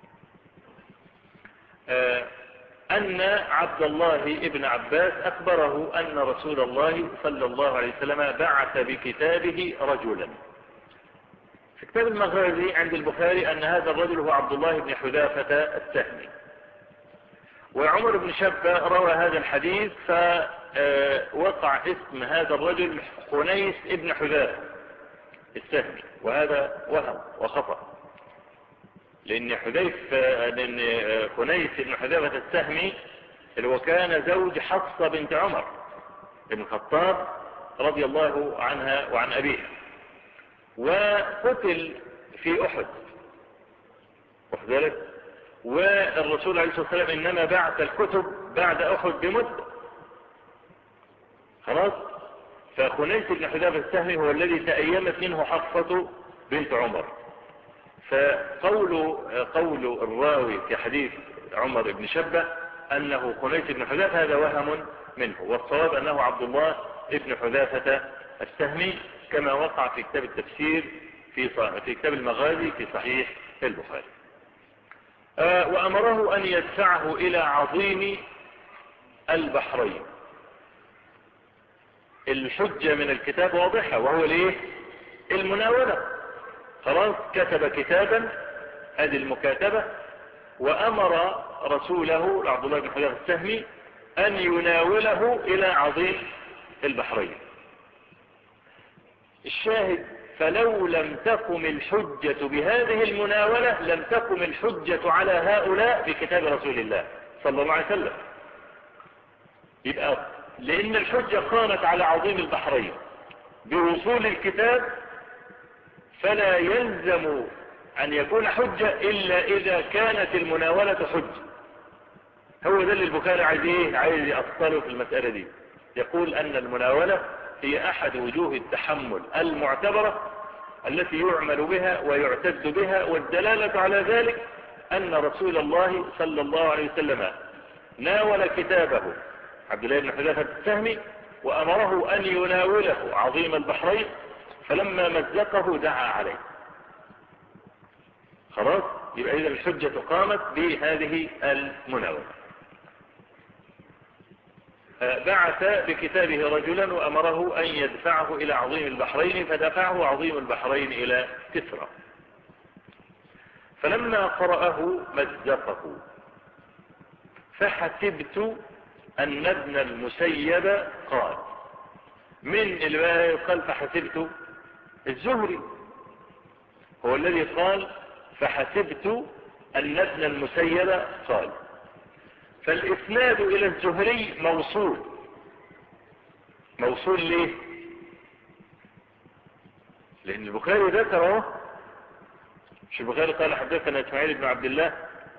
ان عبد الله ابن عباس اخبره ان رسول الله صلى الله عليه وسلم بعث بكتابه رجلا. في كتاب المغازي عند البخاري ان هذا الرجل هو عبد الله بن حذافة السهمي. وعمر بن شبة روى هذا الحديث فوقع اسم هذا الرجل خنيس ابن حذافة السهمي، وهذا وهم وخطأ، لان خنيس ابن حذافة السهمي اللي هو كان زوج حفصة بنت عمر بن الخطاب رضي الله عنها وعن أبيها، وقتل في أحد، واخد بالك. والرسول عليه الصلاة والسلام إنما بعث الكتب بعد أحد بمدة. خلاص، فخنيس بن حذافة السهمي هو الذي تأيمت منه حفصة بنت عمر. قول الراوي في حديث عمر بن شبة أنه خنيس بن حذافة هذا وهم منه، والصواب أنه عبد الله بن حذافة السهمي كما وقع في كتاب التفسير في كتاب المغازي في صحيح البخاري. وأمره أن يدفعه إلى عظيم البحرين. الحجة من الكتاب واضحة، وهو الايه؟ المناولة. خلاص كتب كتابا، ادي المكاتبة، وامر رسوله عبد الله بن حذافة السهمي ان يناوله الى عظيم البحرين. الشاهد: فلو لم تقم الحجة بهذه المناولة لم تقم الحجة على هؤلاء بكتاب رسول الله صلى الله عليه وسلم. يبقى لان الحجة قامت على عظيم البحرين بوصول الكتاب، فلا يلزم ان يكون حجة الا اذا كانت المناولة حجة. هو ده اللي البخاري عايز يأصله في المسألة دي. يقول ان المناولة هي احد وجوه التحمل المعتبرة التي يعمل بها ويعتد بها، والدلالة على ذلك ان رسول الله صلى الله عليه وسلم ناول كتابه عبد الله بن حذافة السهمي وامره ان يناوله عظيم البحرين، فلما مزقه دعا عليه. خلاص، يبقى اذا الحجة قامت بهذه المناولة. بعث بكتابه رجلا وامره ان يدفعه الى عظيم البحرين، فدفعه عظيم البحرين الى كسرى. فلما قرأه مزقه، فحسبت ان ابن المسيب قال. من اللي قال فحسبت؟ الزهري هو الذي قال فحسبت ان ابن المسيب قال. فالاسناد الى الزهري موصول ليه؟ لان البخاري ذكره، مش البخاري قال حدثنا اسماعيل بن عبد الله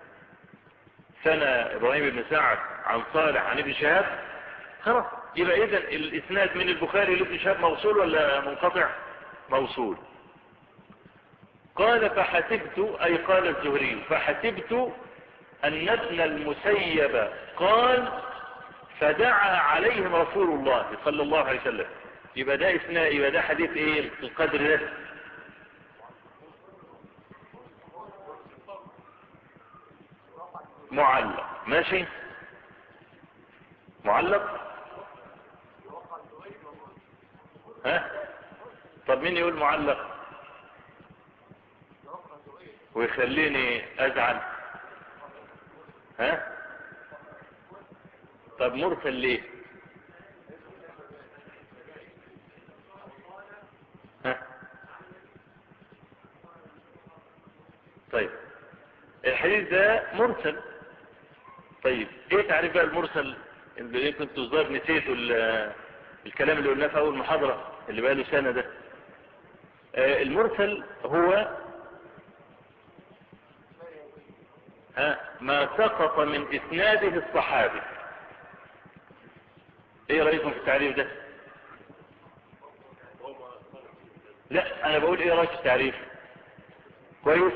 سنة ابراهيم بن سعد عن صالح عن ابن شهاب. خلاص، يبقى اذا الاسناد من البخاري لابن شهاب موصول ولا منقطع؟ موصول. قال فحسبت، اي قال الزهري فحسبت ان ابن المسيب قال فدعا عليهم رسول الله صلى الله عليه وسلم. يبقى ده اسناد، يبقى ده حديث ايه القدر ده؟ معلق. ماشي، معلق. ها؟ طب مين يقول معلق ويخليني ازعل؟ ها؟ طب مرسل ليه؟ ها؟ طيب الحديث ده مرسل. طيب ايه تعريف بقى المرسل؟ اللي كنت الظاهر نسيته الكلام اللي قلناه في اول محاضرة اللي بقى له سنة ده. المرسل هو ما سقط من اسناده الصحابي. ايه رأيكم في التعريف ده؟ لا، انا بقول ايه رأيك في التعريف؟ كويس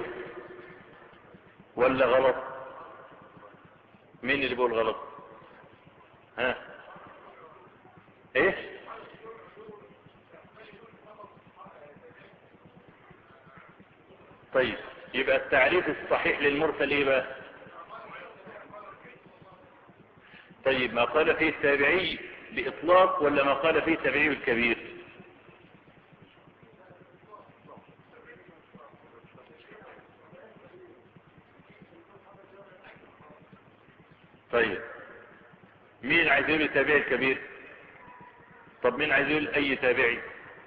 ولا غلط؟ مين اللي بيقول غلط؟ ها؟ ايه؟ طيب يبقى التعريف الصحيح للمرسل ايه بقى؟ طيب ما قال فيه التابعي بإطلاق ولا ما قال فيه التابعي الكبير؟ طيب مين عايز يقول التابعي الكبير؟ طب مين عايز يقول اي تابعي؟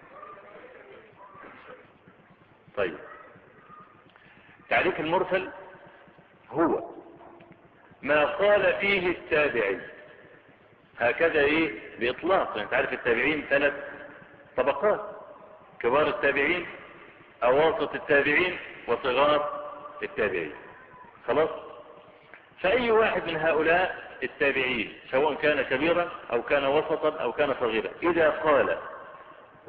طيب تعريف المرسل هو ما قال فيه التابعي هكذا ايه بإطلاق. انت عارف التابعين 3 طبقات: كبار التابعين، اواسط التابعين، وصغار التابعين. خلاص، فأي واحد من هؤلاء التابعين سواء كان كبيرا أو كان وسطا أو كان صغيرا إذا قال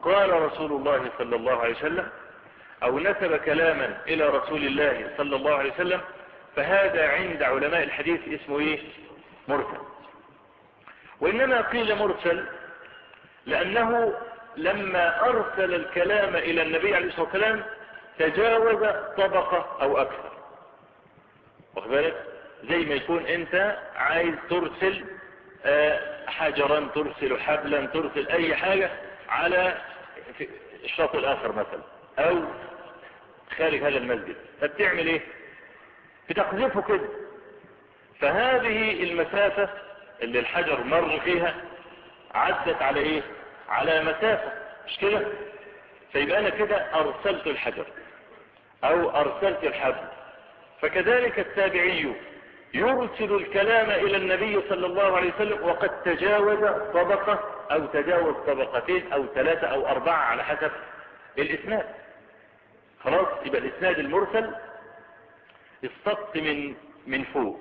قال رسول الله صلى الله عليه وسلم او نسب كلاما الى رسول الله صلى الله عليه وسلم، فهذا عند علماء الحديث اسمه ايه؟ مرسل. وانما قيل مرسل لانه لما ارسل الكلام الى النبي عليه الصلاة والسلام تجاوز طبقة او اكثر. واخد بالك؟ زي ما يكون انت عايز ترسل حجرا، ترسل حبلا، ترسل اي حاجة على الشاطئ الاخر مثلا او خارج هذا المسجد، فبتعمل ايه؟ بتقذفه كده. فهذه المسافة اللي الحجر مر فيها عدت على ايه؟ على مسافة، مش كده؟ فيبقى انا كده ارسلت الحجر او ارسلت الحبل. فكذلك التابعي يرسل الكلام الى النبي صلى الله عليه وسلم وقد تجاوز طبقة او تجاوز طبقتين او ثلاثة او اربعة على حسب الاسناد. خلاص، يبقى الاسناد المرسل السقط من فوق،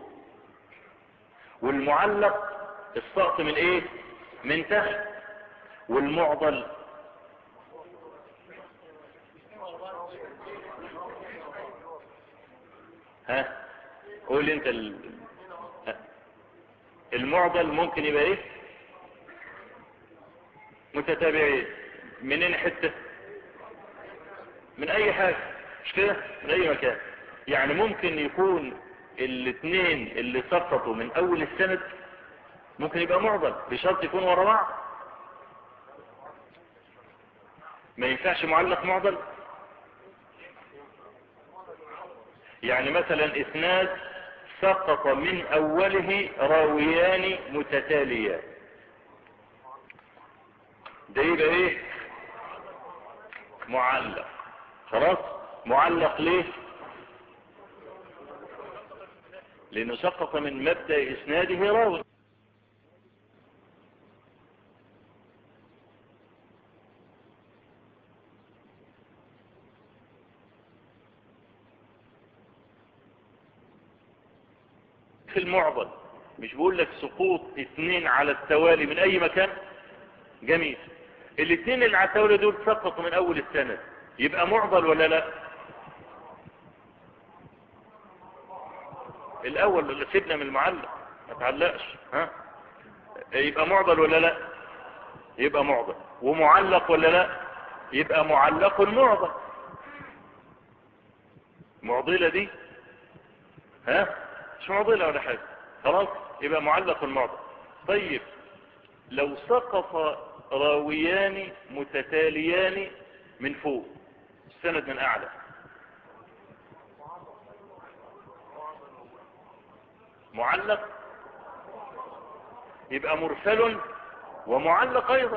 والمعلق السقط من ايه؟ من تحت، والمعضل ها قول انت المعضل ممكن يبقى ايه؟ متتابعين. منين حتة؟ من اي حاجة، مش كده؟ من اي مكان. يعني ممكن يكون الاثنين اللي سقطوا من اول السند ممكن يبقى معضل بشرط يكون ورا بعض. ما ينفعش معلق معضل. يعني مثلا اسناد سقط من اوله راويان متتاليان، ده يبقى ايه؟ معلق. خلاص، معلق ليه؟ لانه سقط من مبدأ اسناده راوي. في المعضل مش بقول لك سقوط اثنين على التوالي من اي مكان؟ جميل. الاثنين اللي على التوالي دول سقطوا من اول السند، يبقى معضل ولا لا؟ الاول اللي سيبنا من المعلق ما تعلقش، ها؟ يبقى معضل ولا لا؟ يبقى معضل. ومعلق ولا لا؟ يبقى معلق معضل. معضلة دي ها؟ مش معضلة ولا حاجة. خلاص، يبقى معلق معضل. طيب لو سقط راويان متتاليان من فوق، السند من اعلى، معلق. يبقى مرسل ومعلق ايضا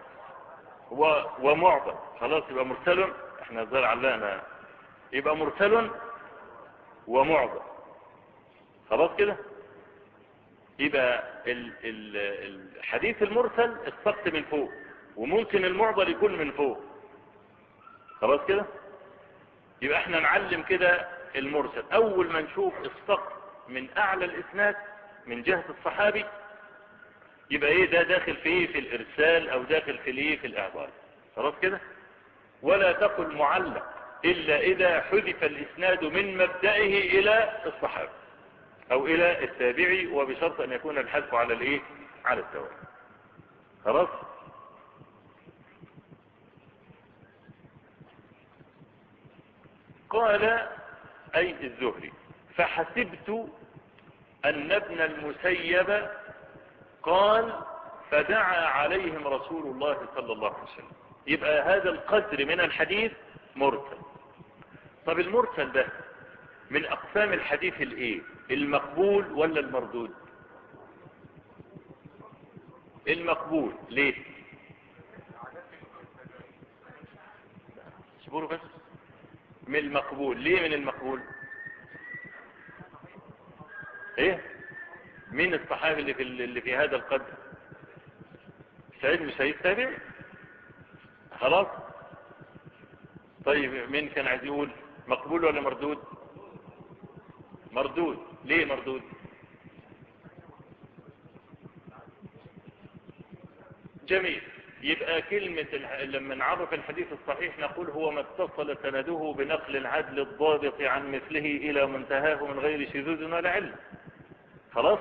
ومعضل. خلاص، يبقى مرسل، احنا الظاهر علقنا، يبقى مرسل ومعضل. خلاص كده. يبقى الحديث المرسل السقط من فوق، وممكن المعضل يكون من فوق. خلاص كده. يبقى احنا نعلم كده المرسل اول ما نشوف السقط من اعلى الاسناد من جهة الصحابي، يبقى ايه ده؟ داخل في ايه؟ في الارسال او داخل في الايه؟ في الاعضال. خلاص كده. ولا تقل معلق الا اذا حذف الاسناد من مبدئه الى الصحابي او الى التابعي، وبشرط ان يكون الحذف على الايه؟ على التوالي. خلاص. قال اي الزهري: فحسبت ان ابن المسيب قال فدعا عليهم رسول الله صلى الله عليه وسلم. يبقى هذا القدر من الحديث مرسل. طب المرسل ده من اقسام الحديث الايه؟ المقبول ولا المردود؟ المقبول. ليه؟ اصبروا بس. من المقبول. ليه من المقبول؟ ايه؟ مين الصحابي اللي في هذا القدر؟ سعيد بن سعيد تابع. خلاص. طيب مين كان عايز يقول مقبول ولا مردود؟ مردود. ليه مردود؟ جميل. يبقى كلمة لما نعرف الحديث الصحيح نقول هو ما اتصل سنده بنقل العدل الضابط عن مثله إلى منتهاه من غير شذوذ ولا علم. خلاص،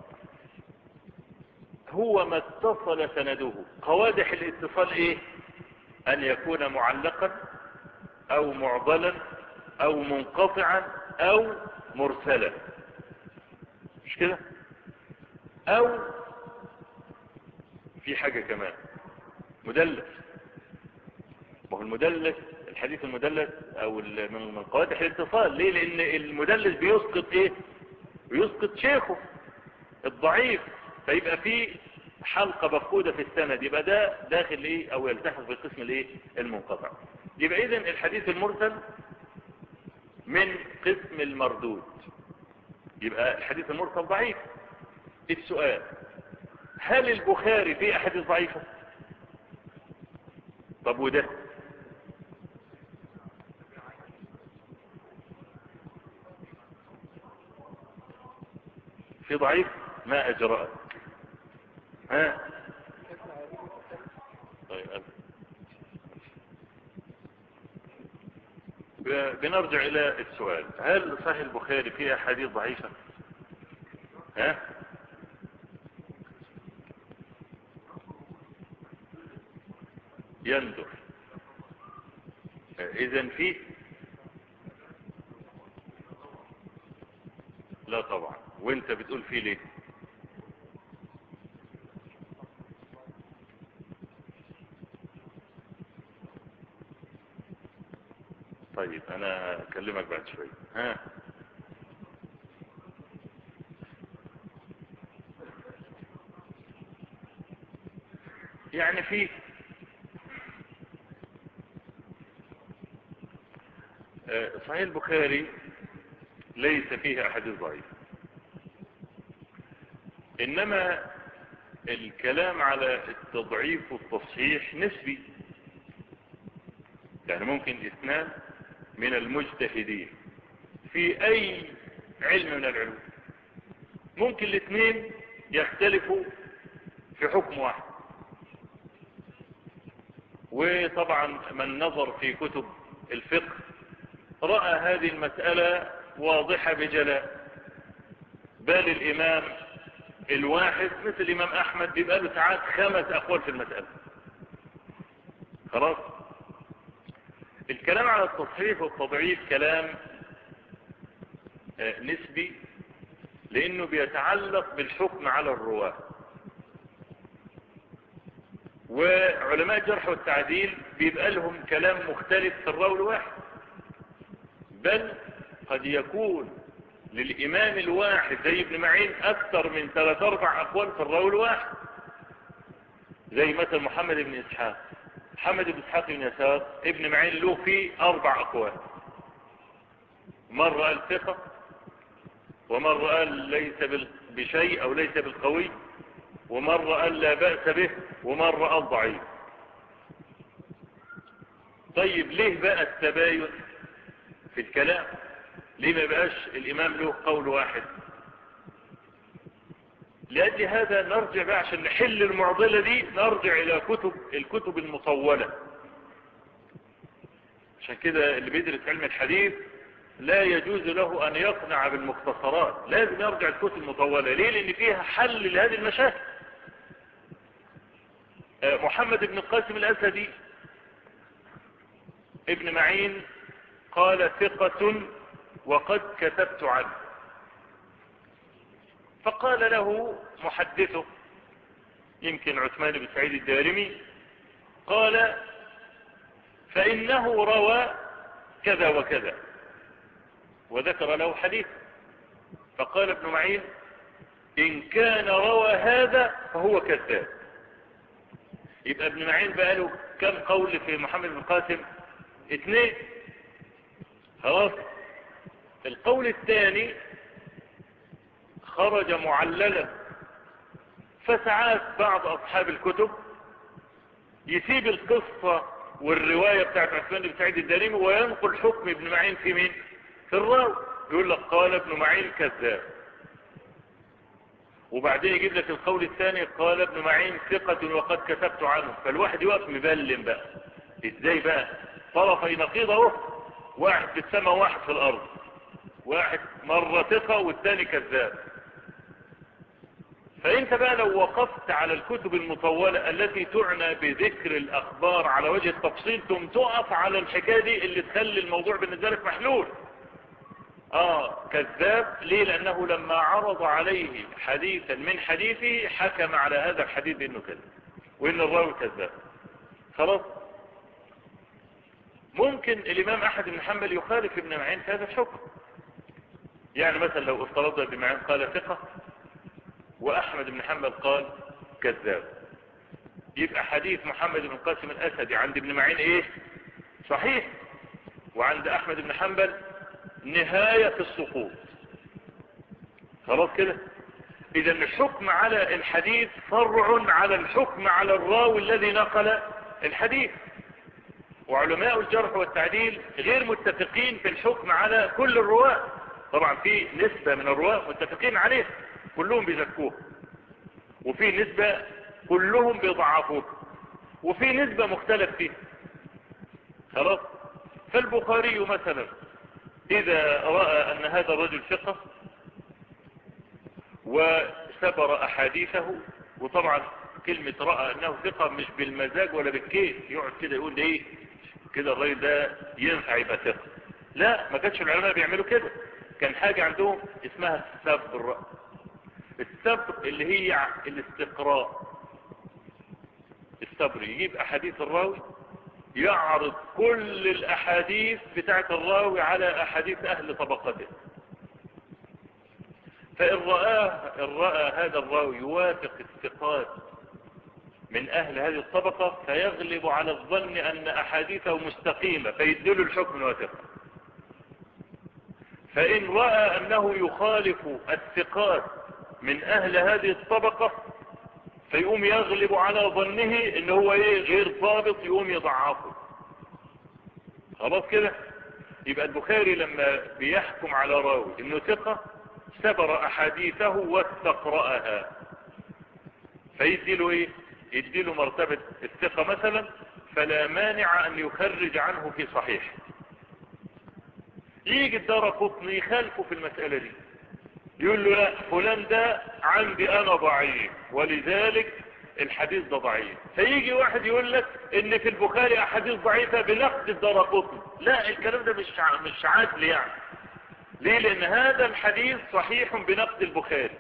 هو ما اتصل سنده. قوادح الاتصال ايه؟ ان يكون معلقا او معضلا او منقطعا او مرسلا، مش كده؟ او في حاجة كمان، مدلس. ما هو المدلس، الحديث المدلس او من قوادح الاتصال. ليه؟ لان المدلس بيسقط ايه؟ بيسقط شيخه الضعيف، فيبقى في حلقة مفقودة في السند، يبقى ده داخل ايه او يلتحق بقسم الايه؟ المنقطع. يبقى اذن الحديث المرسل من قسم المردود، يبقى الحديث المرسل ضعيف. السؤال: هل البخاري فيه احاديث ضعيفة؟ طب وده في ضعيف؟ ما اجرأت. ها طيب، بنرجع الى السؤال: هل صحيح البخاري فيه احاديث ضعيفة؟ ها يندر. اذن فيه؟ لا طبعا. وانت بتقول فيه ليه؟ طيب انا اكلمك بعد شوية. ها يعني في صحيح البخاري ليس فيه احاديث ضعيفة، انما الكلام على التضعيف والتصحيح نسبي. يعني ممكن اثنان من المجتهدين في اي علم من العلوم، ممكن الاثنين يختلفوا في حكم واحد. وطبعا من نظر في كتب الفقه رأى هذه المسألة واضحة بجلاء. بل الامام الواحد مثل الامام احمد بيبقى له ساعات 5 اقوال في المسألة. خلاص، الكلام على التصحيح والتضعيف كلام نسبي، لانه بيتعلق بالحكم على الرواة. وعلماء الجرح والتعديل بيبقى لهم كلام مختلف في الراوي الواحد، بل قد يكون للامام الواحد زي ابن معين اكثر من 3-4 اقوال في الراوي الواحد. زي مثلا محمد بن اسحاق، محمد بن اسحاق بن يسار ابن معين له فيه 4 اقوال. مرة قال ثقة، ومرة قال ليس بشيء او ليس بالقوي، ومرة قال لا بأس به، ومرة قال ضعيف. طيب ليه بقى التباين في الكلام؟ ليه ما بقاش الامام له قول واحد؟ لأجل هذا نرجع بقى عشان نحل المعضلة دي، نرجع الى الكتب المطولة. عشان كده اللي بيدرس علم الحديث لا يجوز له ان يقنع بالمختصرات، لازم يرجع الكتب المطولة. ليه؟ لان فيها حل لهذه المشاكل. محمد بن القاسم الاسدي ابن معين قال ثقة وقد كتبت عنه. فقال له محدثه يمكن عثمان بن سعيد الدارمي، قال فإنه روى كذا وكذا، وذكر له حديث. فقال ابن معين إن كان روى هذا فهو كذاب. يبقى ابن معين بقى له كم قول في محمد بن القاسم؟ 2. خلاص، القول الثاني خرج معللا. فساعات بعض اصحاب الكتب يسيب القصة والرواية بتاعت عثمان بن سعيد الدارمي وينقل حكم ابن معين في مين؟ في الراوي. يقول لك قال ابن معين كذاب. وبعدين يجيب لك القول الثاني قال ابن معين ثقة وقد كتبت عنه، فالواحد يقف مبلم بقى ازاي بقى طرفي نقيض اهو، واحد في السماء وواحد في الارض، واحد مرة ثقة والثاني كذاب. فانت بقى لو وقفت على الكتب المطولة التي تعنى بذكر الاخبار على وجه التفصيل ثم تقف على الحكاية دي اللي تخلي الموضوع بالنسبة لك محلول. كذاب ليه؟ لانه لما عرض عليه حديثا من حديثه حكم على هذا الحديث بانه كذب وان الراوي كذاب. خلاص. ممكن الامام احمد بن حنبل يخالف ابن معين في هذا الحكم. يعني مثلا لو افترضنا ابن معين قال ثقة واحمد بن حنبل قال كذاب، يبقى حديث محمد بن قاسم الاسدي عند ابن معين ايه؟ صحيح، وعند احمد بن حنبل نهاية السقوط. خلاص كده. اذا الحكم على الحديث فرع على الحكم على الراوي الذي نقل الحديث، وعلماء الجرح والتعديل غير متفقين في الحكم على كل الرواة. طبعا في نسبة من الرواة متفقين عليه كلهم بيزكوه، وفي نسبة كلهم بيضعفوه، وفي نسبة مختلف فيه. خلاص. فالبخاري مثلا اذا رأى ان هذا الرجل ثقة وسبر احاديثه، وطبعا كلمة رأى انه ثقة مش بالمزاج ولا بالكيف يقعد كده يقول ده ايه كده الراجل ده ينفع يبقى ثقة، لا، ما كانش العلماء بيعملوا كده. كان حاجة عندهم اسمها السبر. السبر اللي هي الاستقراء. السبر يجيب احاديث الراوي، يعرض كل الاحاديث بتاعت الراوي على احاديث اهل طبقته، فإن رأى هذا الراوي يوافق الثقات من أهل هذه الطبقة فيغلب على الظن أن أحاديثه مستقيمة فيدل الحكم الواثق. فإن رأى أنه يخالف الثقات من أهل هذه الطبقة فيقوم يغلب على ظنه إن هو غير ضابط، يقوم يضعفه. خلاص كده. يبقى البخاري لما بيحكم على راوي إنه ثقة سبر أحاديثه واستقرأها، فيديله يديله مرتبة الثقة مثلا، فلا مانع أن يخرج عنه في صحيح. يجي الدارقطني يخالفه في المسألة دي، يقول له لا، فلان ده عندي أنا ضعيف ولذلك الحديث ده ضعيف. فيجي واحد يقول لك إن في البخاري أحاديث ضعيفة بنقد الدارقطني. لا، الكلام ده مش عادل يعني. ليه؟ لأن هذا الحديث صحيح بنقد البخاري،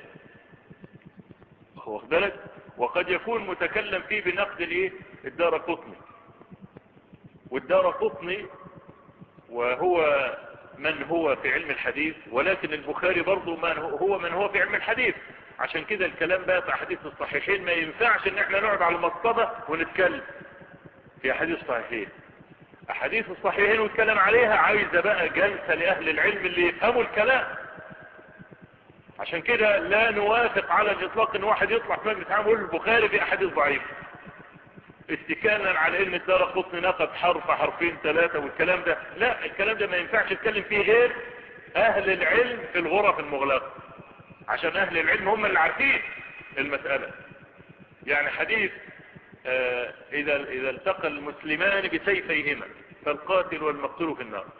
واخد بالك، وقد يكون متكلم فيه بنقد الدارقطني. والدارقطني وهو من هو في علم الحديث، ولكن البخاري برضو من هو في علم الحديث. عشان كده الكلام بقى في احاديث الصحيحين ما ينفعش ان احنا نقعد على المصطبة ونتكلم في احاديث الصحيحين. احاديث الصحيحين ونتكلم عليها عايزة بقى جلسة لاهل العلم اللي يفهموا الكلام. عشان كده لا نوافق على الاطلاق ان واحد يطلع في مجلس عام يقول البخاري في احاديث ضعيفة استكانا على ان الدارقطني نقد حرف حرفين ثلاثة والكلام ده. لا، الكلام ده ما ينفعش يتكلم فيه غير اهل العلم في الغرف المغلقة، عشان اهل العلم هم اللي عارفين المسألة. يعني حديث اذا التقى المسلمان بسيفيهما فالقاتل والمقتول في النار،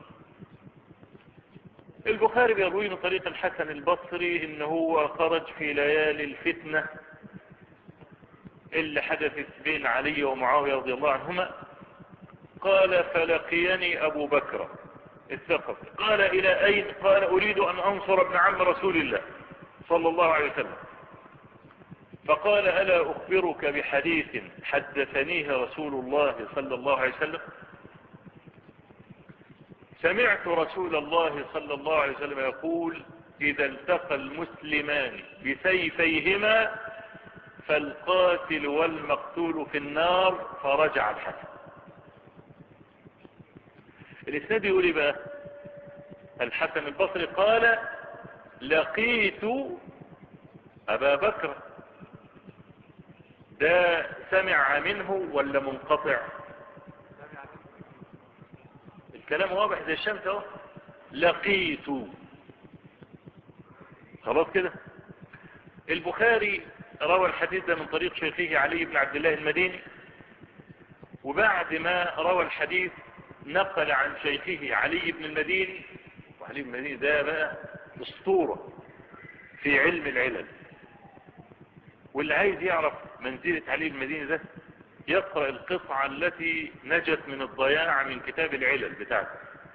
البخاري بيروي من طريق الحسن البصري ان هو خرج في ليالي الفتنة اللي حدثت بين علي ومعاوية رضي الله عنهما. قال فلقيني ابو بكر الثقفي، قال الى اين؟ قال اريد ان انصر ابن عم رسول الله صلى الله عليه وسلم. فقال الا اخبرك بحديث حدثنيه رسول الله صلى الله عليه وسلم؟ سمعت رسول الله صلى الله عليه وسلم يقول اذا التقى المسلمان بسيفيهما فالقاتل والمقتول في النار. فرجع الحسن. الاسناد يقول ايه بقى؟ الحسن البصري قال لقيت ابا بكر. ده سمع منه ولا منقطع؟ الكلام واضح زي الشمس اهو. لقيت. خلاص كده. البخاري روى الحديث ده من طريق شيخه علي بن عبد الله المديني، وبعد ما روى الحديث نقل عن شيخه علي بن المديني، وعلي بن المديني ده بقى اسطورة في علم العلل، واللي عايز يعرف منزلة علي بن المديني ده يقرأ القطعة التي نجت من الضياع من كتاب العلل بتاعته،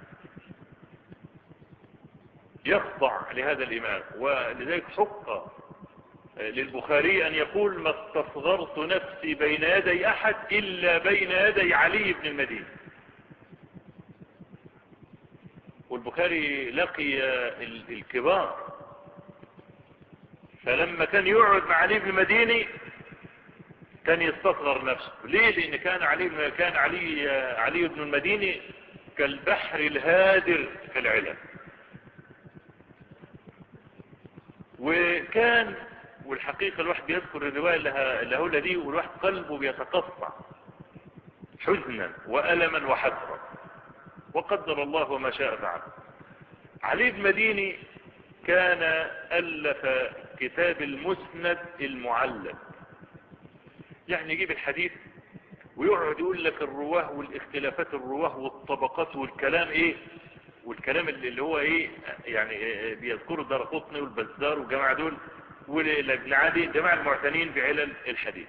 يخضع لهذا الإمام. ولذلك حق للبخاري أن يقول ما استصغرت نفسي بين يدي أحد إلا بين يدي علي بن المديني. والبخاري لقي الكبار، فلما كان يقعد مع علي بن المديني كان يستصغر نفسه. ليه؟ لأن كان علي بن المديني كالبحر الهادر في العلم. وكان، والحقيقة الواحد بيذكر الرواية اللي هقولها دي والواحد قلبه بيتقطع حزنا وألما وحسرا، وقدر الله وما شاء فعل. علي بن المديني كان ألف كتاب المسند المعلل، يعني يجيب الحديث ويقعد يقول لك الرواه والاختلافات الرواه والطبقات والكلام ايه، والكلام اللي هو ايه، يعني بيذكروا الدارقطني والبزار والجماعة دول والابن عدي، جماعة المعتنين بعلل الحديث.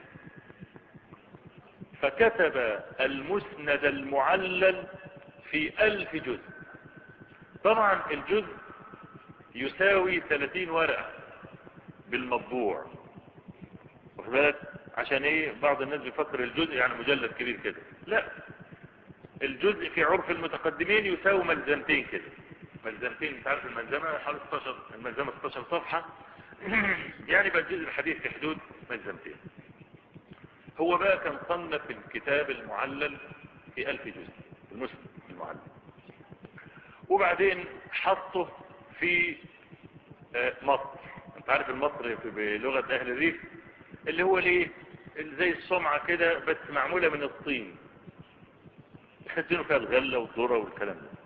فكتب المسند المعلل في 1000 جزء. طبعا الجزء يساوي 30 ورقة بالمطبوع، واخد بالك؟ عشان ايه بعض الناس بيفكر الجزء يعني مجلد كبير كده، لا، الجزء في عرف المتقدمين يساوي ملزمتين كده، ملزمتين. انت عارف الملزمة حوالي 16، الملزمة 16 صفحة يعني بقى الجزء الحديث في حدود ملزمتين. هو بقى كان صنف الكتاب المعلل في 1000 جزء، المسند المعلل، وبعدين حطه في مصر. انت عارف المصر بلغة اهل الريف اللي هو ليه زي الصمعة كده بس معمولة من الطين، يخزنوا فيها الغلة والذرة والكلام ده.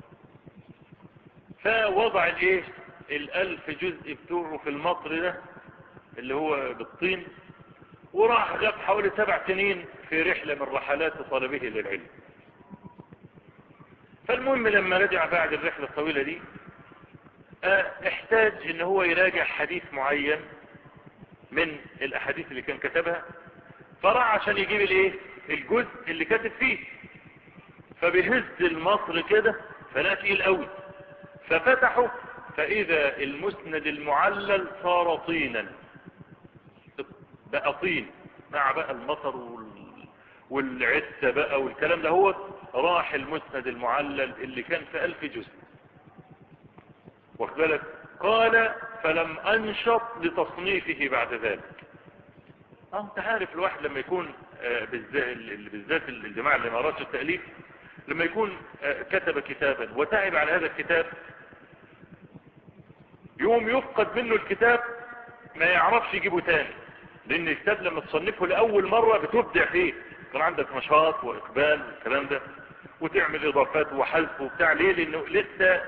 فوضع الايه 1000 جزء بتوعه في المصر ده اللي هو بالطين، وراح غاب حوالي 7 سنين في رحلة من رحلات طلبه للعلم. فالمهم لما رجع بعد الرحلة الطويلة دي احتاج ان هو يراجع حديث معين من الاحاديث اللي كان كتبها، فراح عشان يجيب الايه الجزء اللي كاتب فيه، فبيهز المصر كده فلا تقيل قوي، ففتحه فاذا المسند المعلل صار طينا، بقى طين مع بقى المطر والعسة بقى والكلام ده. هو راح المسند المعلل اللي كان في 1000 جزء، واخد بالك؟ قال فلم انشط لتصنيفه بعد ذلك. انت عارف الواحد لما يكون بالذات الجماعة اللي ما رأسوا التأليف، لما يكون كتب كتابا وتعب على هذا الكتاب، يوم يفقد منه الكتاب ما يعرفش يجيبه تاني، لان الكتاب لما تصنفه لأول مرة بتبدع فيه، كان عندك نشاط واقبال والكلام ده، وتعمل اضافات وحذف وبتاع. ليه؟ لانه لسه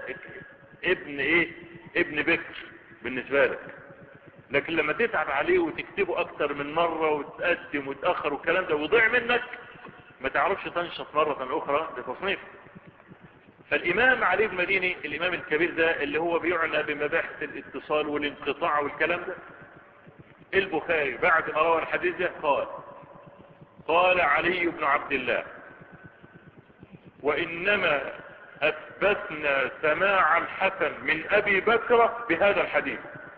ابن بكر بالنسبة لك. لكن لما تتعب عليه وتكتبه اكتر من مرة وتقدم وتأخر والكلام ده وضيع منك، ما تعرفش تنشط مرة اخرى لتصنيفه. فالامام علي بن المديني الامام الكبير ده اللي هو بيعنى بمباحث الاتصال والانقطاع والكلام ده، البخاري بعد ما روى الحديث ده قال علي بن عبد الله وانما اثبتنا سماع الحسن من ابي بكر بهذا الحديث.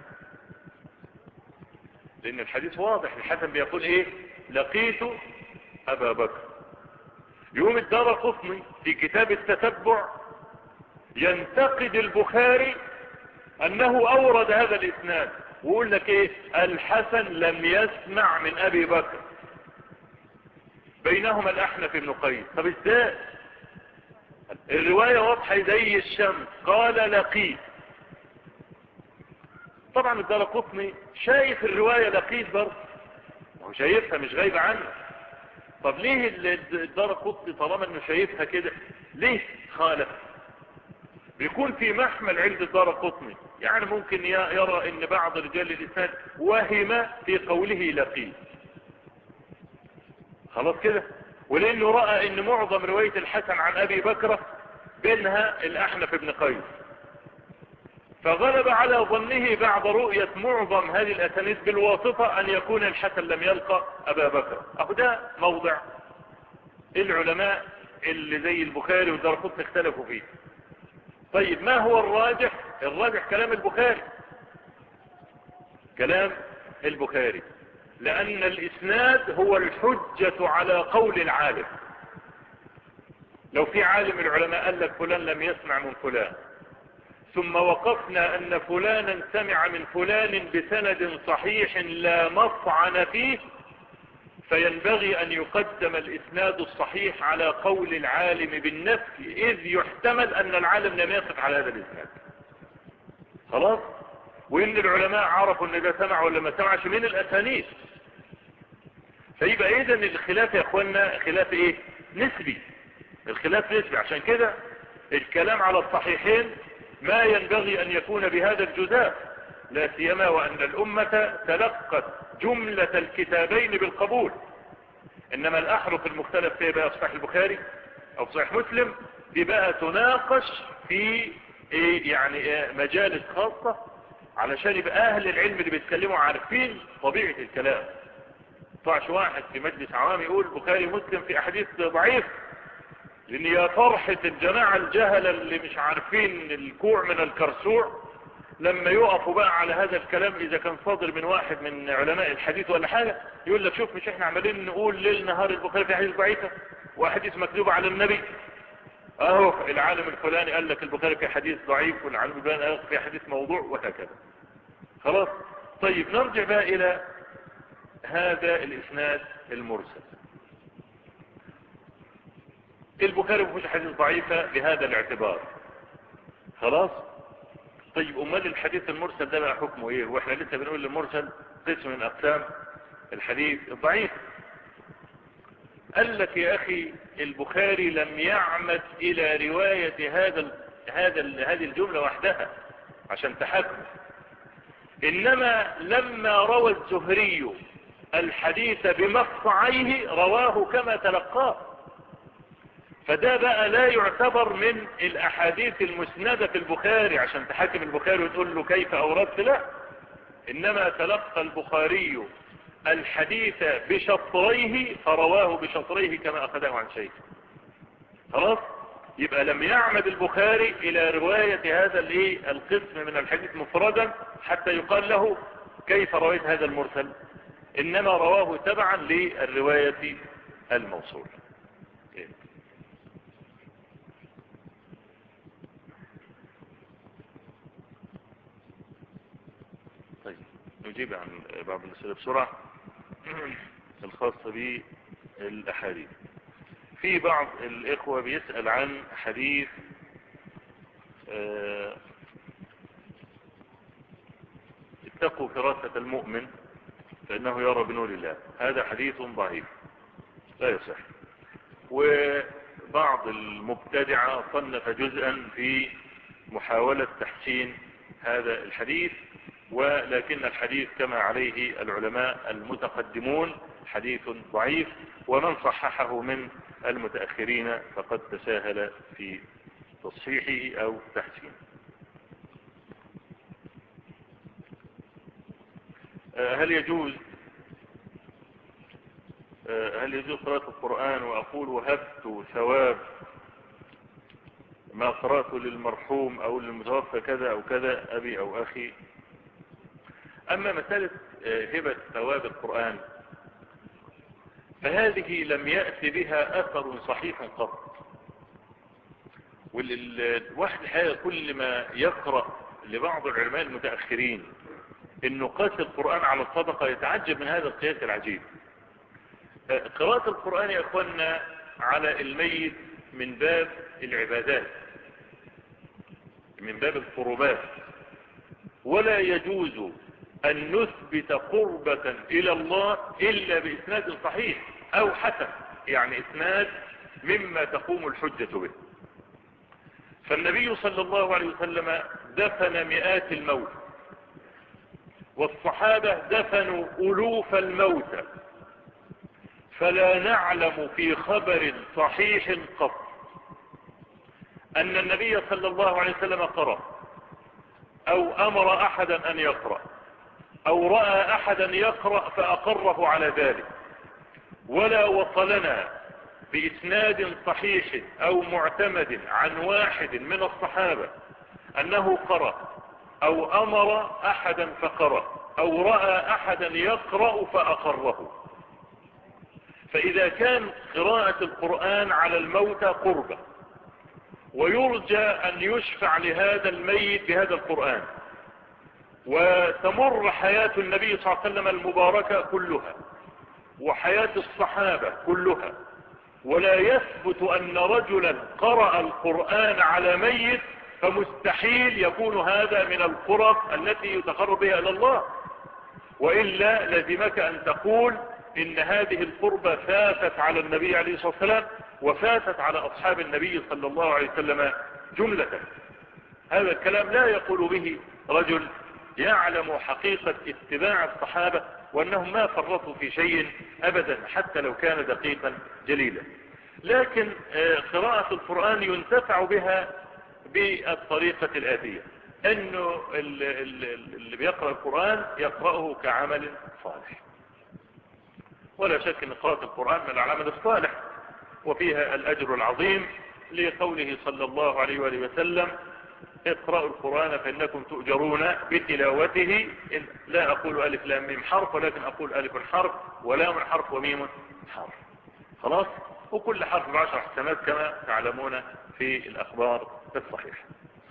لان الحديث واضح، الحسن بيقول ايه؟ لقيت ابا بكر. يوم الدارقطني في كتاب التتبع ينتقد البخاري انه اورد هذا الاسناد ويقول لك ايه؟ الحسن لم يسمع من ابي بكر، بينهما الاحنف بن قيس. طب ازاي؟ الرواية واضحة زي الشمس، قال لقيت. طبعا الدارقطني شايف الرواية لقيت برضه، هو شايفها مش غايبة عنه. طب ليه الدارقطني طالما انه شايفها كده ليه خالف؟ بيكون في محمل عند الدارقطني يعني ممكن يرى ان بعض رجال الاسناد وهم في قوله لقي، خلاص كده، ولانه رأى ان معظم رواية الحسن عن ابي بكر بينها الاحنف بن قيس، فغلب على ظنه بعد رؤية معظم هذه الاسانيد بالواسطة ان يكون الحسن لم يلقى ابا بكر. اهو ده موضع العلماء اللي زي البخاري والدارقطني اختلفوا فيه. طيب ما هو الراجح؟ الراجح كلام البخاري، كلام البخاري، لأن الإسناد هو الحجة على قول العالم. لو في عالم العلماء قال لك فلان لم يسمع من فلان، ثم وقفنا أن فلانا سمع من فلان بسند صحيح لا مطعن فيه، فينبغي أن يقدم الإسناد الصحيح على قول العالم بالنفي، إذ يحتمل أن العالم لم يقف على هذا الإسناد. خلاص؟ وإن العلماء عرفوا أن ده سمع ولا ما سمعش من الأسانيد. فيبقى إذن الخلاف يا أخوانا خلاف إيه؟ نسبي. الخلاف نسبي، عشان كده الكلام على الصحيحين ما ينبغي أن يكون بهذا الجزاء، لا سيما وأن الأمة تلقت جملة الكتابين بالقبول. إنما الأحرف المختلف فيه بقى في صحيح البخاري أو في صحيح مسلم، دي بقى تناقش في يعني مجالس خاصة، علشان يبقى أهل العلم اللي بيتكلموا عارفين طبيعة الكلام. طلعش واحد في مجلس عوام يقول بخاري مسلم في أحاديث ضعيف، لأن يا فرحة الجماعة الجهلة اللي مش عارفين الكوع من الكرسوع لما يقفوا بقى على هذا الكلام، إذا كان صادر من واحد من علماء الحديث ولا حاجة، يقول لك شوف مش احنا عمالين نقول ليل نهار البخاري في حديث ضعيفة وأحاديث مكذوبة على النبي، اهو العالم الفلاني قال لك البخاري في حديث ضعيف، والعالم الفلاني قال لك في حديث موضوع، وهكذا. خلاص. طيب نرجع بقى إلى هذا الإسناد المرسل. البخاري مفيش حديث ضعيفة بهذا الاعتبار. خلاص. طيب امال الحديث المرسل ده بقى حكمه ايه؟ واحنا لسه بنقول المرسل قسم من اقسام الحديث الضعيف. قال لك يا اخي البخاري لم يعمد الى رواية هذه الجملة وحدها عشان تحكمه، انما لما روى الزهري الحديث بمقطعيه رواه كما تلقاه، فده بقى لا يعتبر من الاحاديث المسندة في البخاري عشان تحكم البخاري وتقول له كيف اوردت، لا، انما تلقى البخاري الحديث بشطريه فرواه بشطريه كما اخذه عن شيخ. خلاص. يبقى لم يعمد البخاري الى رواية هذا القسم من الحديث مفردا حتى يقال له كيف رويت هذا المرسل، انما رواه تبعا للرواية الموصول. طيب نجيب عن بعض الأسئلة بسرعة الخاصة بالأحاديث. في بعض الإخوة بيسأل عن حديث اتقوا فراسة المؤمن فإنه يرى بنور الله. هذا حديث ضعيف لا يصح، وبعض المبتدعة صنف جزءا في محاولة تحسين هذا الحديث، ولكن الحديث كما عليه العلماء المتقدمون حديث ضعيف، ومن صححه من المتأخرين فقد تساهل في تصحيحه أو تحسينه. هل يجوز قراءة القرآن وأقول وهبت ثواب ما قرأته للمرحوم أو للمتوفى كذا أو كذا أبي أو أخي؟ أما مسألة هبة ثواب القرآن فهذه لم يأتي بها أثر صحيح قط، والواحد الحقيقة كل ما يقرأ لبعض العلماء المتأخرين إنه قاس القرآن على الصدقة يتعجب من هذا القياس العجيب. قراءة القرآن يا أخوانا على الميت من باب العبادات، من باب القربات، ولا يجوز أن نثبت قربة إلى الله إلا بإسناد صحيح أو حسن، يعني إسناد مما تقوم الحجة به. فالنبي صلى الله عليه وسلم دفن مئات الموت، والصحابة دفنوا ألوف الموتى، فلا نعلم في خبر صحيح قط أن النبي صلى الله عليه وسلم قرأ أو أمر أحدا أن يقرأ أو رأى أحدا يقرأ فأقره على ذلك، ولا وصلنا بإسناد صحيح أو معتمد عن واحد من الصحابة أنه قرأ أو أمر أحدا فقرأ أو رأى أحدا يقرأ فأقره. فإذا كان قراءة القرآن على الموتى قربة، ويرجى أن يشفع لهذا الميت بهذا القرآن، وتمر حياة النبي صلى الله عليه وسلم المباركة كلها وحياة الصحابة كلها، ولا يثبت أن رجلا قرأ القرآن على ميت، فمستحيل يكون هذا من القرب التي يتقرب بها إلى الله، وإلا لزمك أن تقول إن هذه القربة فاتت على النبي عليه الصلاة والسلام وفاتت على أصحاب النبي صلى الله عليه وسلم جملة. هذا الكلام لا يقول به رجل يعلم حقيقة اتباع الصحابة وأنهم ما فرطوا في شيء أبدا حتى لو كان دقيقا جليلا. لكن قراءة القرآن ينتفع بها بالطريقة الآتية، أنه اللي بيقرأ القرآن يقرأه كعمل صالح، ولا شك أن قراءة القرآن من العمل الصالح وفيها الأجر العظيم، لقوله صلى الله عليه وآله وسلم: اقرأوا القرآن فإنكم تؤجرون بتلاوته. لا أقول ألف لام ميم حرف، ولكن أقول ألف حرف ولام حرف وميم حرف، خلاص، وكل حرف ب10 حسنات كما تعلمون في الأخبار الصحيحة.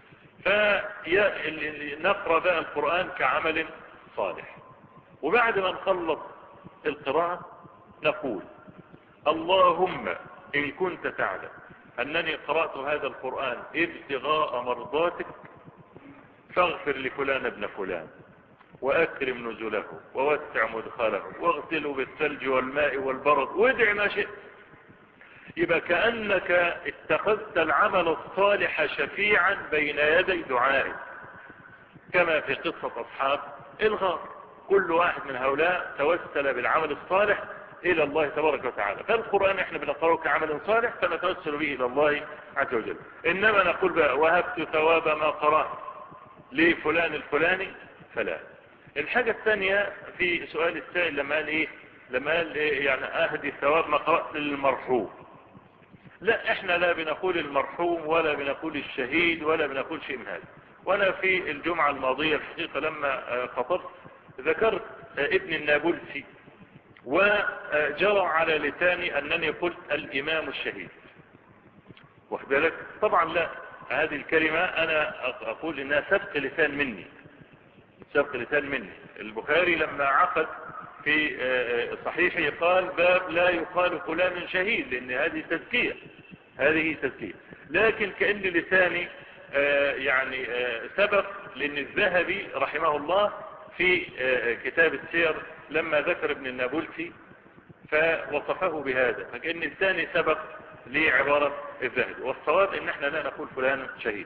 فنقرأ بقى القرآن كعمل صالح، وبعد ما نخلص القراءة نقول: اللهم إن كنت تعلم أنني قرأت هذا القرآن ابتغاء مرضاتك فاغفر لفلان ابن فلان، وأكرم نزله، ووسع مدخله، واغسله بالثلج والماء والبرد، وادع ما شئت. يبقى كأنك اتخذت العمل الصالح شفيعا بين يدي دعائك، كما في قصة أصحاب الغار، كل واحد من هؤلاء توسل بالعمل الصالح إلى الله تبارك وتعالى. فالقرآن احنا بنقرأه كعمل صالح فنتوسل به إلى الله عز وجل. إنما نقول بقى: وهبت ثواب ما قرأت لفلان الفلاني فلا. الحاجة الثانية في سؤال السائل لما قال إيه؟ لما قال إيه يعني أهدي ثواب ما قرأت للمرحوم. لا، احنا لا بنقول المرحوم ولا بنقول الشهيد ولا بنقول شيء من هذا. وانا في الجمعة الماضية الحقيقة لما خطبت ذكرت ابن النابلسي، وجرى على لساني أنني قلت الإمام الشهيد، واخد بالك؟ طبعا لا، هذه الكلمة أنا أقول إنها سبق لسان مني، سبق لسان مني. البخاري لما عقد في صحيحه قال: باب لا يقال فلان شهيد، لأن هذه تزكية، هذه تزكية. لكن كأن لساني يعني سبق، لأن الذهبي رحمه الله في كتاب السير لما ذكر ابن النابلسي فوصفه بهذا، فكأن الثاني سبق لعبارة الذهبي. والصواب ان احنا لا نقول فلان شهيد.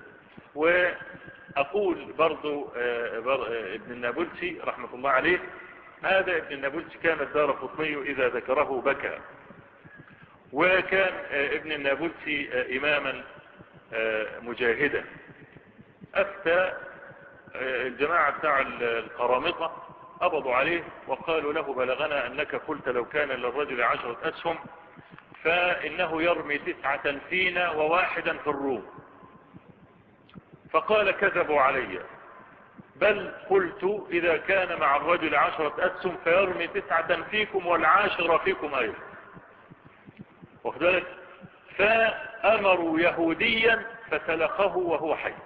واقول برضو ابن النابلسي رحمة الله عليه، هذا ابن النابلسي كان الدارقطني اذا ذكره بكى، وكان ابن النابلسي اماما مجاهدا. افتى الجماعة بتاع القرامطة قبضوا عليه وقالوا له: بلغنا أنك قلت لو كان للرجل 10 أسهم فإنه يرمي 9 فينا و1 في الروم. فقال: كذبوا علي، بل قلت إذا كان مع الرجل 10 أسهم فيرمي 9 فيكم وال10 فيكم أيضا، واخد بالك؟ فأمروا يهوديا فسلخه وهو حي،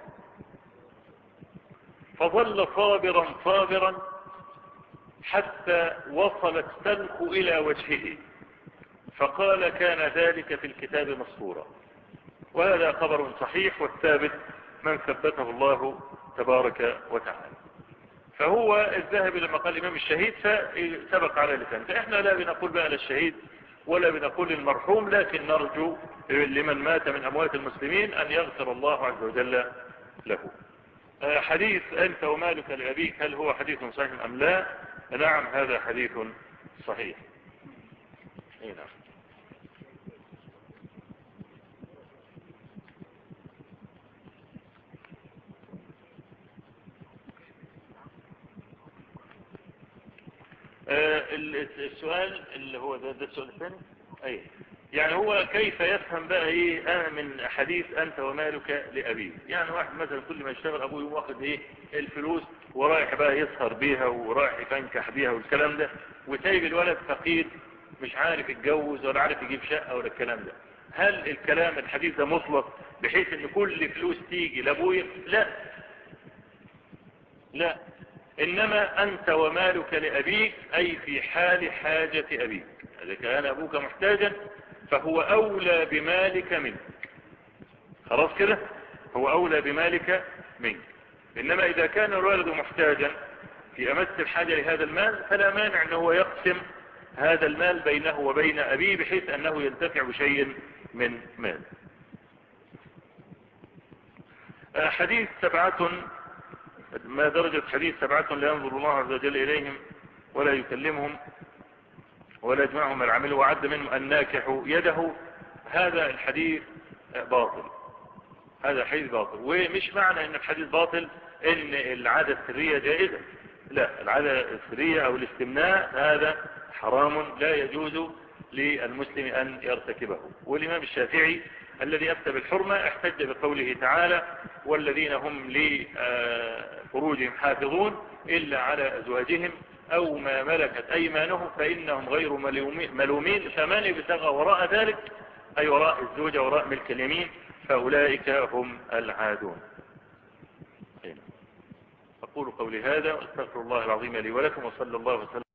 فظل صابرا صابرا حتى وصل السلخ إلى وجهه، فقال: كان ذلك في الكتاب مسطورا. وهذا خبر صحيح، والثابت من ثبته الله تبارك وتعالى. فهو الذهبي لما قال الإمام الشهيد فسبق على لسان. فإحنا لا بنقول بقى للشهيد ولا بنقول المرحوم، لكن نرجو لمن مات من أموات المسلمين أن يغفر الله عز وجل له. حديث أنت ومالك لأبيك هل هو حديث صحيح أم لا؟ نعم هذا حديث صحيح. نعم. السؤال اللي هو ده السؤال الثاني. أي يعني هو كيف يفهم بقى ايه انا من حديث انت ومالك لابيه؟ يعني واحد مثلا كل ما يشتغل ابوه يقوم واخد ايه الفلوس ورايح بقى يسهر بيها ورايح يفنكح بيها والكلام ده، وسايب الولد فقير مش عارف يتجوز ولا عارف يجيب شقة ولا الكلام ده. هل الكلام الحديث ده مطلق بحيث ان كل فلوس تيجي لابويا؟ لا لا، انما انت ومالك لابيك اي في حال حاجة ابيك. اذا كان ابوك محتاجا فهو اولى بمالك منك، خلاص كده، هو اولى بمالك منك. انما اذا كان الولد محتاجا في امس الحاجة لهذا المال فلا مانع انه هو يقسم هذا المال بينه وبين ابيه بحيث انه ينتفع بشيء من مال. حديث 7، ما درجة حديث 7 لا ينظر الله عز وجل إليهم ولا يكلمهم ولا يجمعهم العمل وعد منهم الناكح يده؟ هذا الحديث باطل، هذا الحديث باطل. ومش معنى ان الحديث باطل ان العادة السرية جائزة، لا، العادة السرية او الاستمناء هذا حرام لا يجوز للمسلم ان يرتكبه. والامام الشافعي الذي افتى بالحرمة احتج بقوله تعالى والذين هم لفروجهم حافظون الا على ازواجهم او ما ملكت ايمانهم فانهم غير ملومين، فمن ابتغى وراء ذلك اي وراء الزوجة وراء ملك اليمين فاولئك هم العادون. اقول قولي هذا واستغفر الله العظيم لي ولكم، وصلى الله وسلم